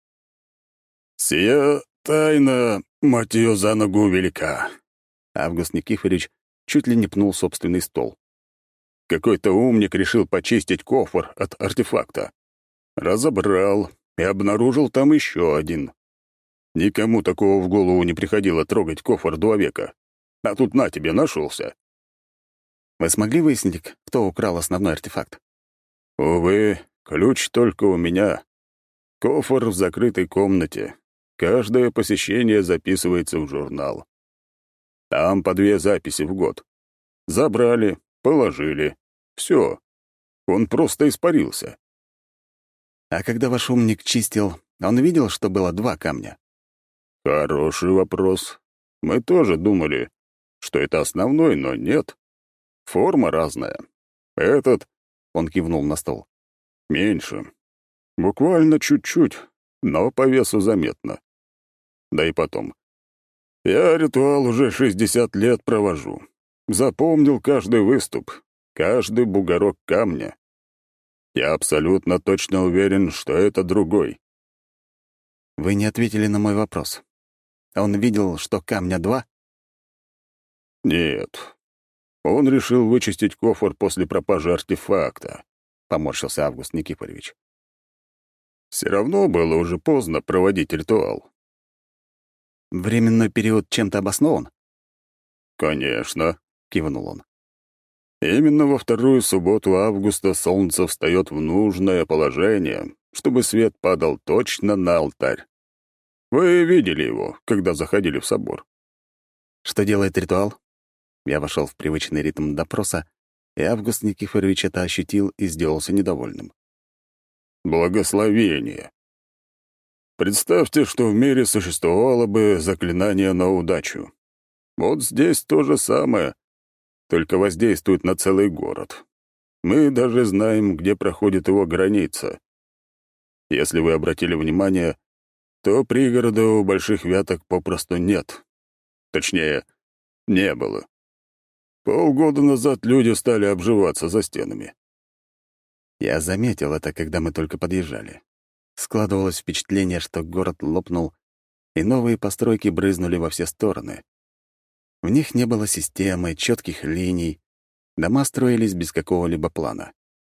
«Сия тайна, мать ее, за ногу велика». Август Никифорович чуть ли не пнул собственный стол. Какой-то умник решил почистить кофр от артефакта. Разобрал и обнаружил там еще один. Никому такого в голову не приходило трогать кофр два века. А тут на тебе нашелся. Вы смогли выяснить, кто украл основной артефакт? Увы, ключ только у меня. Кофр в закрытой комнате. каждое посещение записывается в журнал. Там по две записи в год. Забрали, положили. Все. Он просто испарился. А когда ваш умник чистил, он видел, что было два камня? Хороший вопрос. Мы тоже думали, что это основной, но нет. Форма разная. Этот, он кивнул на стол, меньше. Буквально чуть-чуть, но по весу заметно. Да и потом. Я ритуал уже шестьдесят лет провожу. Запомнил каждый выступ, каждый бугорок камня. Я абсолютно точно уверен, что это другой. Вы не ответили на мой вопрос. Он видел, что камня два? Нет. Он решил вычистить кофр после пропажи артефакта, поморщился Август Никифорович. Все равно было уже поздно проводить ритуал. Временной период чем-то обоснован? Конечно, кивнул он. Именно во вторую субботу августа солнце встает в нужное положение, чтобы свет падал точно на алтарь. Вы видели его, когда заходили в собор. Что делает ритуал? Я вошел в привычный ритм допроса, и Август Никифорович это ощутил и сделался недовольным. Благословение. Представьте, что в мире существовало бы заклинание на удачу. Вот здесь то же самое, только воздействует на целый город. Мы даже знаем, где проходит его граница. Если вы обратили внимание, то пригорода у Больших Вяток попросту нет. Точнее, не было. Полгода назад люди стали обживаться за стенами. Я заметил это, когда мы только подъезжали. Складывалось впечатление, что город лопнул, и новые постройки брызнули во все стороны. В них не было системы, четких линий, дома строились без какого-либо плана.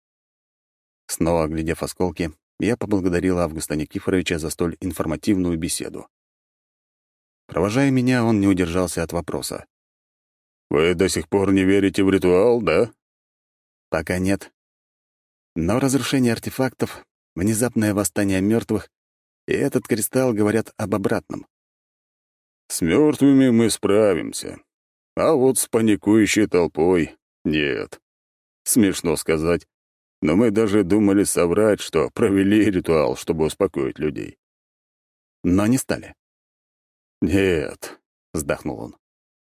Снова оглядев осколки, я поблагодарил Августа Никифоровича за столь информативную беседу. Провожая меня, он не удержался от вопроса. «Вы до сих пор не верите в ритуал, да?» «Пока нет. Но разрушение артефактов, внезапное восстание мертвых и этот кристалл говорят об обратном. С мертвыми мы справимся, а вот с паникующей толпой нет. Смешно сказать, но мы даже думали соврать, что провели ритуал, чтобы успокоить людей. Но не стали». «Нет», — вздохнул он.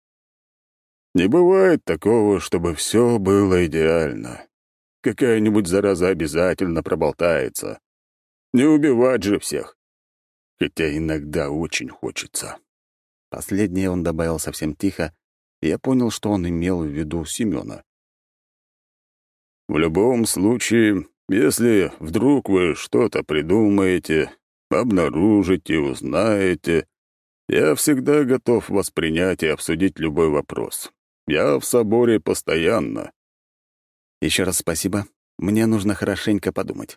«Не бывает такого, чтобы все было идеально. Какая-нибудь зараза обязательно проболтается. Не убивать же всех. Хотя иногда очень хочется». Последнее он добавил совсем тихо, и я понял, что он имел в виду Семёна. «В любом случае, если вдруг вы что-то придумаете, обнаружите, узнаете, я всегда готов воспринять и обсудить любой вопрос. Я в соборе постоянно». Еще раз спасибо. Мне нужно хорошенько подумать.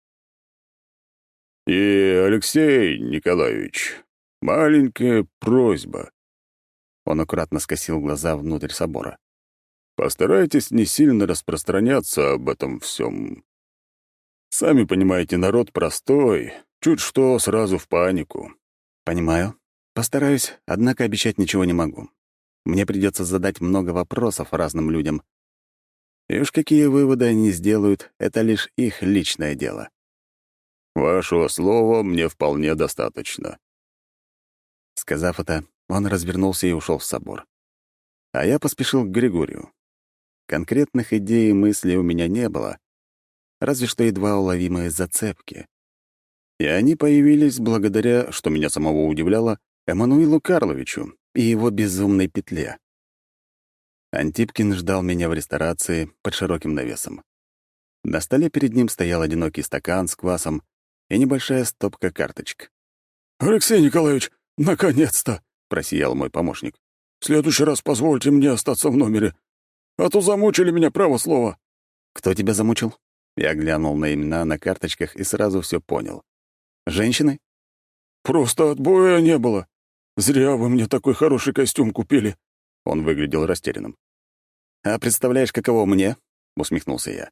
«И, Алексей Николаевич, маленькая просьба». Он аккуратно скосил глаза внутрь собора. «Постарайтесь не сильно распространяться об этом всем. Сами понимаете, народ простой, чуть что сразу в панику». «Понимаю. Постараюсь, однако обещать ничего не могу. Мне придется задать много вопросов разным людям. И уж какие выводы они сделают, это лишь их личное дело». «Вашего слова мне вполне достаточно». Сказав это, он развернулся и ушел в собор. А я поспешил к Григорию. Конкретных идей и мыслей у меня не было, разве что едва уловимые зацепки. И они появились благодаря, что меня самого удивляло, Эммануилу Карловичу и его безумной петле. Антипкин ждал меня в ресторации под широким навесом. На столе перед ним стоял одинокий стакан с квасом и небольшая стопка карточек. «Алексей Николаевич, наконец-то!» — просиял мой помощник. «В следующий раз позвольте мне остаться в номере, а то замучили меня, право слово». «Кто тебя замучил?» Я глянул на имена на карточках и сразу все понял. «Женщины?» «Просто отбоя не было. Зря вы мне такой хороший костюм купили». Он выглядел растерянным. «А представляешь, каково мне?» — усмехнулся я.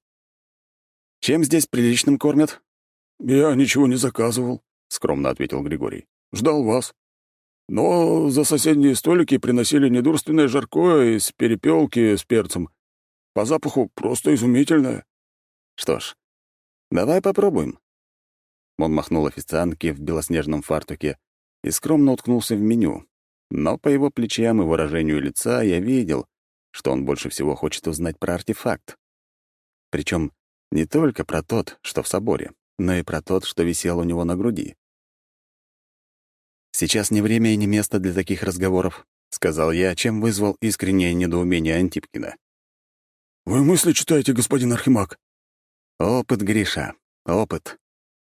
«Чем здесь приличным кормят?» «Я ничего не заказывал», — скромно ответил Григорий. Ждал вас. Но за соседние столики приносили недурственное жаркое из перепелки с перцем. По запаху просто изумительное». «Что ж, давай попробуем». Он махнул официантке в белоснежном фартуке и скромно уткнулся в меню, но по его плечам и выражению лица я видел, что он больше всего хочет узнать про артефакт. Причем не только про тот, что в соборе, но и про тот, что висел у него на груди. «Сейчас не время и не место для таких разговоров», — сказал я, чем вызвал искреннее недоумение Антипкина. «Вы мысли читаете, господин Архимаг?» «Опыт, Гриша, опыт».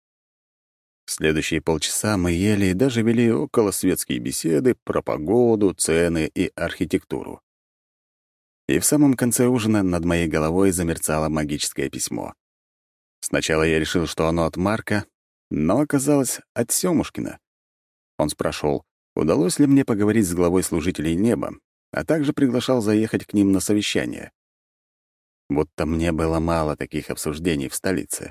Следующие полчаса мы ели и даже вели околосветские беседы про погоду, цены и архитектуру. И в самом конце ужина над моей головой замерцало магическое письмо. Сначала я решил, что оно от Марка, но оказалось от Сёмушкина. Он спрашивал, удалось ли мне поговорить с главой служителей неба, а также приглашал заехать к ним на совещание. Будто мне было мало таких обсуждений в столице.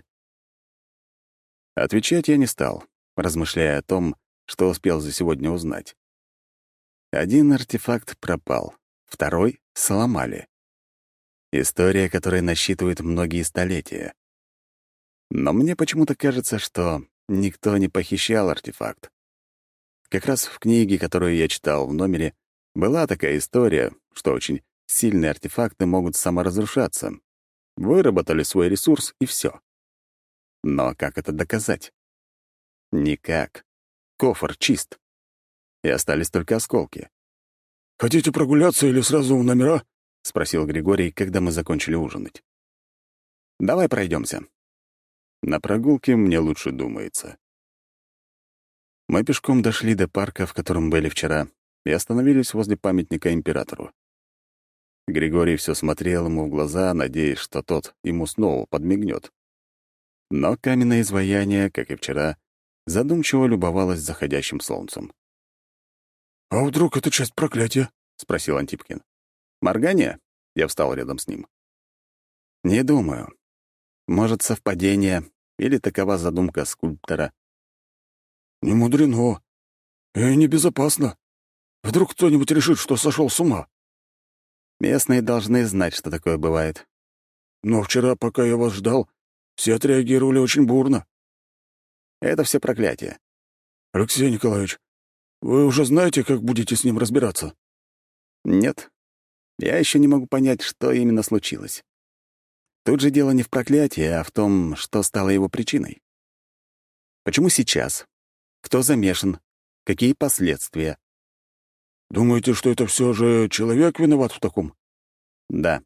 Отвечать я не стал, размышляя о том, что успел за сегодня узнать. Один артефакт пропал, второй — сломали. История, которая насчитывает многие столетия. Но мне почему-то кажется, что никто не похищал артефакт. Как раз в книге, которую я читал в номере, была такая история, что очень сильные артефакты могут саморазрушаться. Выработали свой ресурс, и все. Но как это доказать? Никак. Кофр чист. И остались только осколки. «Хотите прогуляться или сразу в номера?» — спросил Григорий, когда мы закончили ужинать. «Давай пройдемся. На прогулке мне лучше думается». Мы пешком дошли до парка, в котором были вчера, и остановились возле памятника императору. Григорий все смотрел ему в глаза, надеясь, что тот ему снова подмигнет. Но каменное изваяние, как и вчера, задумчиво любовалось заходящим солнцем. «А вдруг это часть проклятия?» — спросил Антипкин. «Моргание?» — я встал рядом с ним. «Не думаю. Может, совпадение, или такова задумка скульптора». «Не мудрено. И небезопасно. Вдруг кто-нибудь решит, что сошел с ума?» «Местные должны знать, что такое бывает». «Но вчера, пока я вас ждал, все отреагировали очень бурно». «Это все проклятие». «Алексей Николаевич, вы уже знаете, как будете с ним разбираться?» «Нет. Я еще не могу понять, что именно случилось. Тут же дело не в проклятии, а в том, что стало его причиной. Почему сейчас? Кто замешан? Какие последствия?» «Думаете, что это все же человек виноват в таком?» «Да».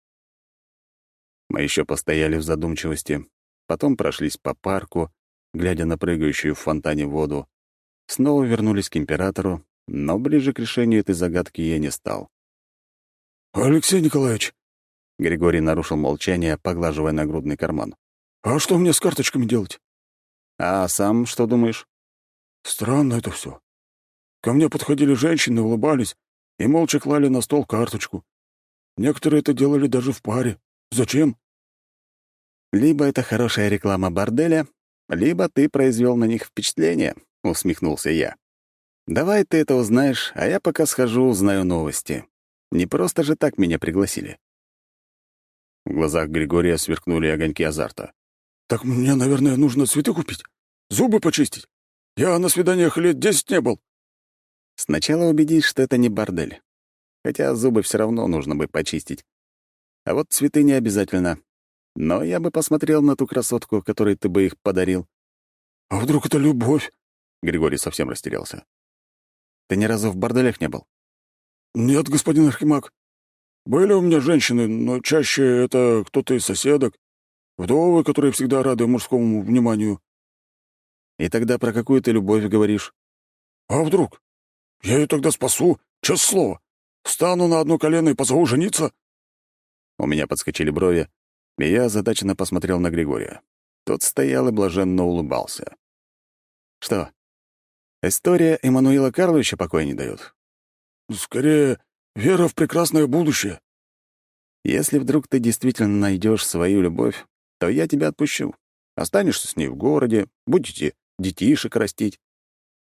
Мы еще постояли в задумчивости, потом прошлись по парку, глядя на прыгающую в фонтане воду, снова вернулись к императору, но ближе к решению этой загадки я не стал. «Алексей Николаевич!» Григорий нарушил молчание, поглаживая нагрудный карман. «А что мне с карточками делать?» «А сам что думаешь?» «Странно это все. Ко мне подходили женщины, улыбались и молча клали на стол карточку. Некоторые это делали даже в паре. Зачем?» «Либо это хорошая реклама борделя, либо ты произвел на них впечатление», — усмехнулся я. «Давай ты это узнаешь, а я пока схожу, узнаю новости. Не просто же так меня пригласили». В глазах Григория сверкнули огоньки азарта. «Так мне, наверное, нужно цветы купить, зубы почистить. Я на свиданиях лет десять не был». «Сначала убедись, что это не бордель. Хотя зубы все равно нужно бы почистить. А вот цветы не обязательно. Но я бы посмотрел на ту красотку, которой ты бы их подарил». «А вдруг это любовь?» Григорий совсем растерялся. «Ты ни разу в борделях не был?» «Нет, господин Архимаг. Были у меня женщины, но чаще это кто-то из соседок, вдовы, которые всегда рады мужскому вниманию». «И тогда про какую ты любовь говоришь?» «А вдруг? Я ее тогда спасу, честное слово. Встану на одно колено и позову жениться». У меня подскочили брови, и я озадаченно посмотрел на Григория. Тот стоял и блаженно улыбался. «Что, история Эммануила Карловича покоя не дает?» «Скорее, вера в прекрасное будущее». «Если вдруг ты действительно найдешь свою любовь, то я тебя отпущу. Останешься с ней в городе, будете детишек растить.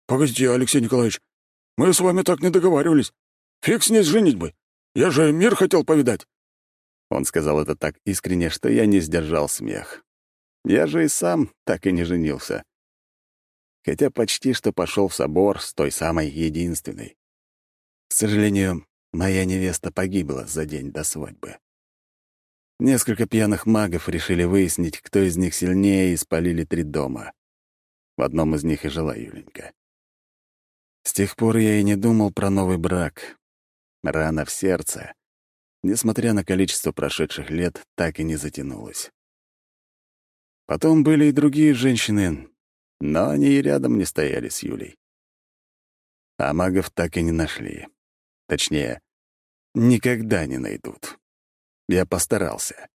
«Погодите, Алексей Николаевич, мы с вами так не договаривались. Фиг с ней с женитьбой. Я же мир хотел повидать». Он сказал это так искренне, что я не сдержал смех. Я же и сам так и не женился. Хотя почти что пошел в собор с той самой единственной. К сожалению, моя невеста погибла за день до свадьбы. Несколько пьяных магов решили выяснить, кто из них сильнее, и спалили три дома. В одном из них и жила Юленька. С тех пор я и не думал про новый брак. Рана в сердце, несмотря на количество прошедших лет, так и не затянулась. Потом были и другие женщины, но они и рядом не стояли с Юлей. А магов так и не нашли. Точнее, никогда не найдут. Я постарался.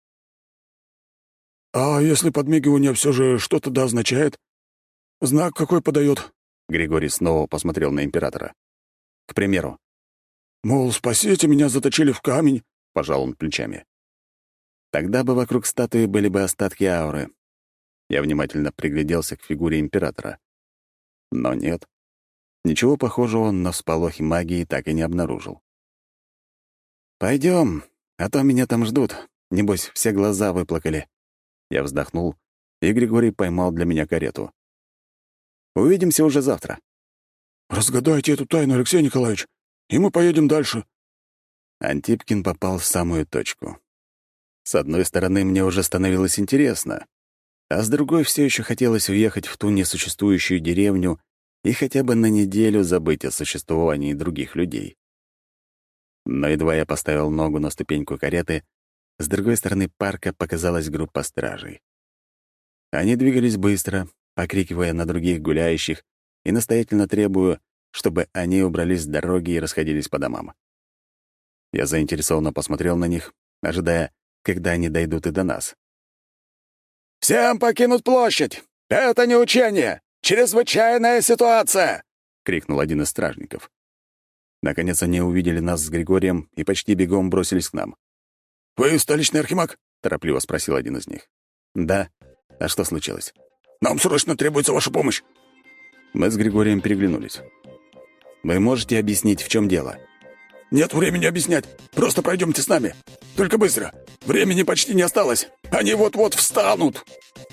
«А если подмигивание все же что-то да означает? Знак какой подает?» Григорий снова посмотрел на императора. «К примеру». «Мол, спасите, меня заточили в камень», — пожал он плечами. Тогда бы вокруг статуи были бы остатки ауры. Я внимательно пригляделся к фигуре императора. Но нет. Ничего похожего на всполохи магии так и не обнаружил. Пойдем, а то меня там ждут. Небось, все глаза выплакали». Я вздохнул, и Григорий поймал для меня карету. «Увидимся уже завтра». «Разгадайте эту тайну, Алексей Николаевич, и мы поедем дальше». Антипкин попал в самую точку. С одной стороны, мне уже становилось интересно, а с другой все еще хотелось уехать в ту несуществующую деревню и хотя бы на неделю забыть о существовании других людей. Но едва я поставил ногу на ступеньку кареты, с другой стороны парка показалась группа стражей. Они двигались быстро, покрикивая на других гуляющих и настоятельно требуя, чтобы они убрались с дороги и расходились по домам. Я заинтересованно посмотрел на них, ожидая, когда они дойдут и до нас. «Всем покинуть площадь! Это не учение! Чрезвычайная ситуация!» — крикнул один из стражников. Наконец они увидели нас с Григорием и почти бегом бросились к нам. «Вы столичный архимаг?» — торопливо спросил один из них. «Да. А что случилось?» «Нам срочно требуется ваша помощь!» Мы с Григорием переглянулись. «Вы можете объяснить, в чем дело?» «Нет времени объяснять. Просто пройдемте с нами. Только быстро. Времени почти не осталось. Они вот-вот встанут!»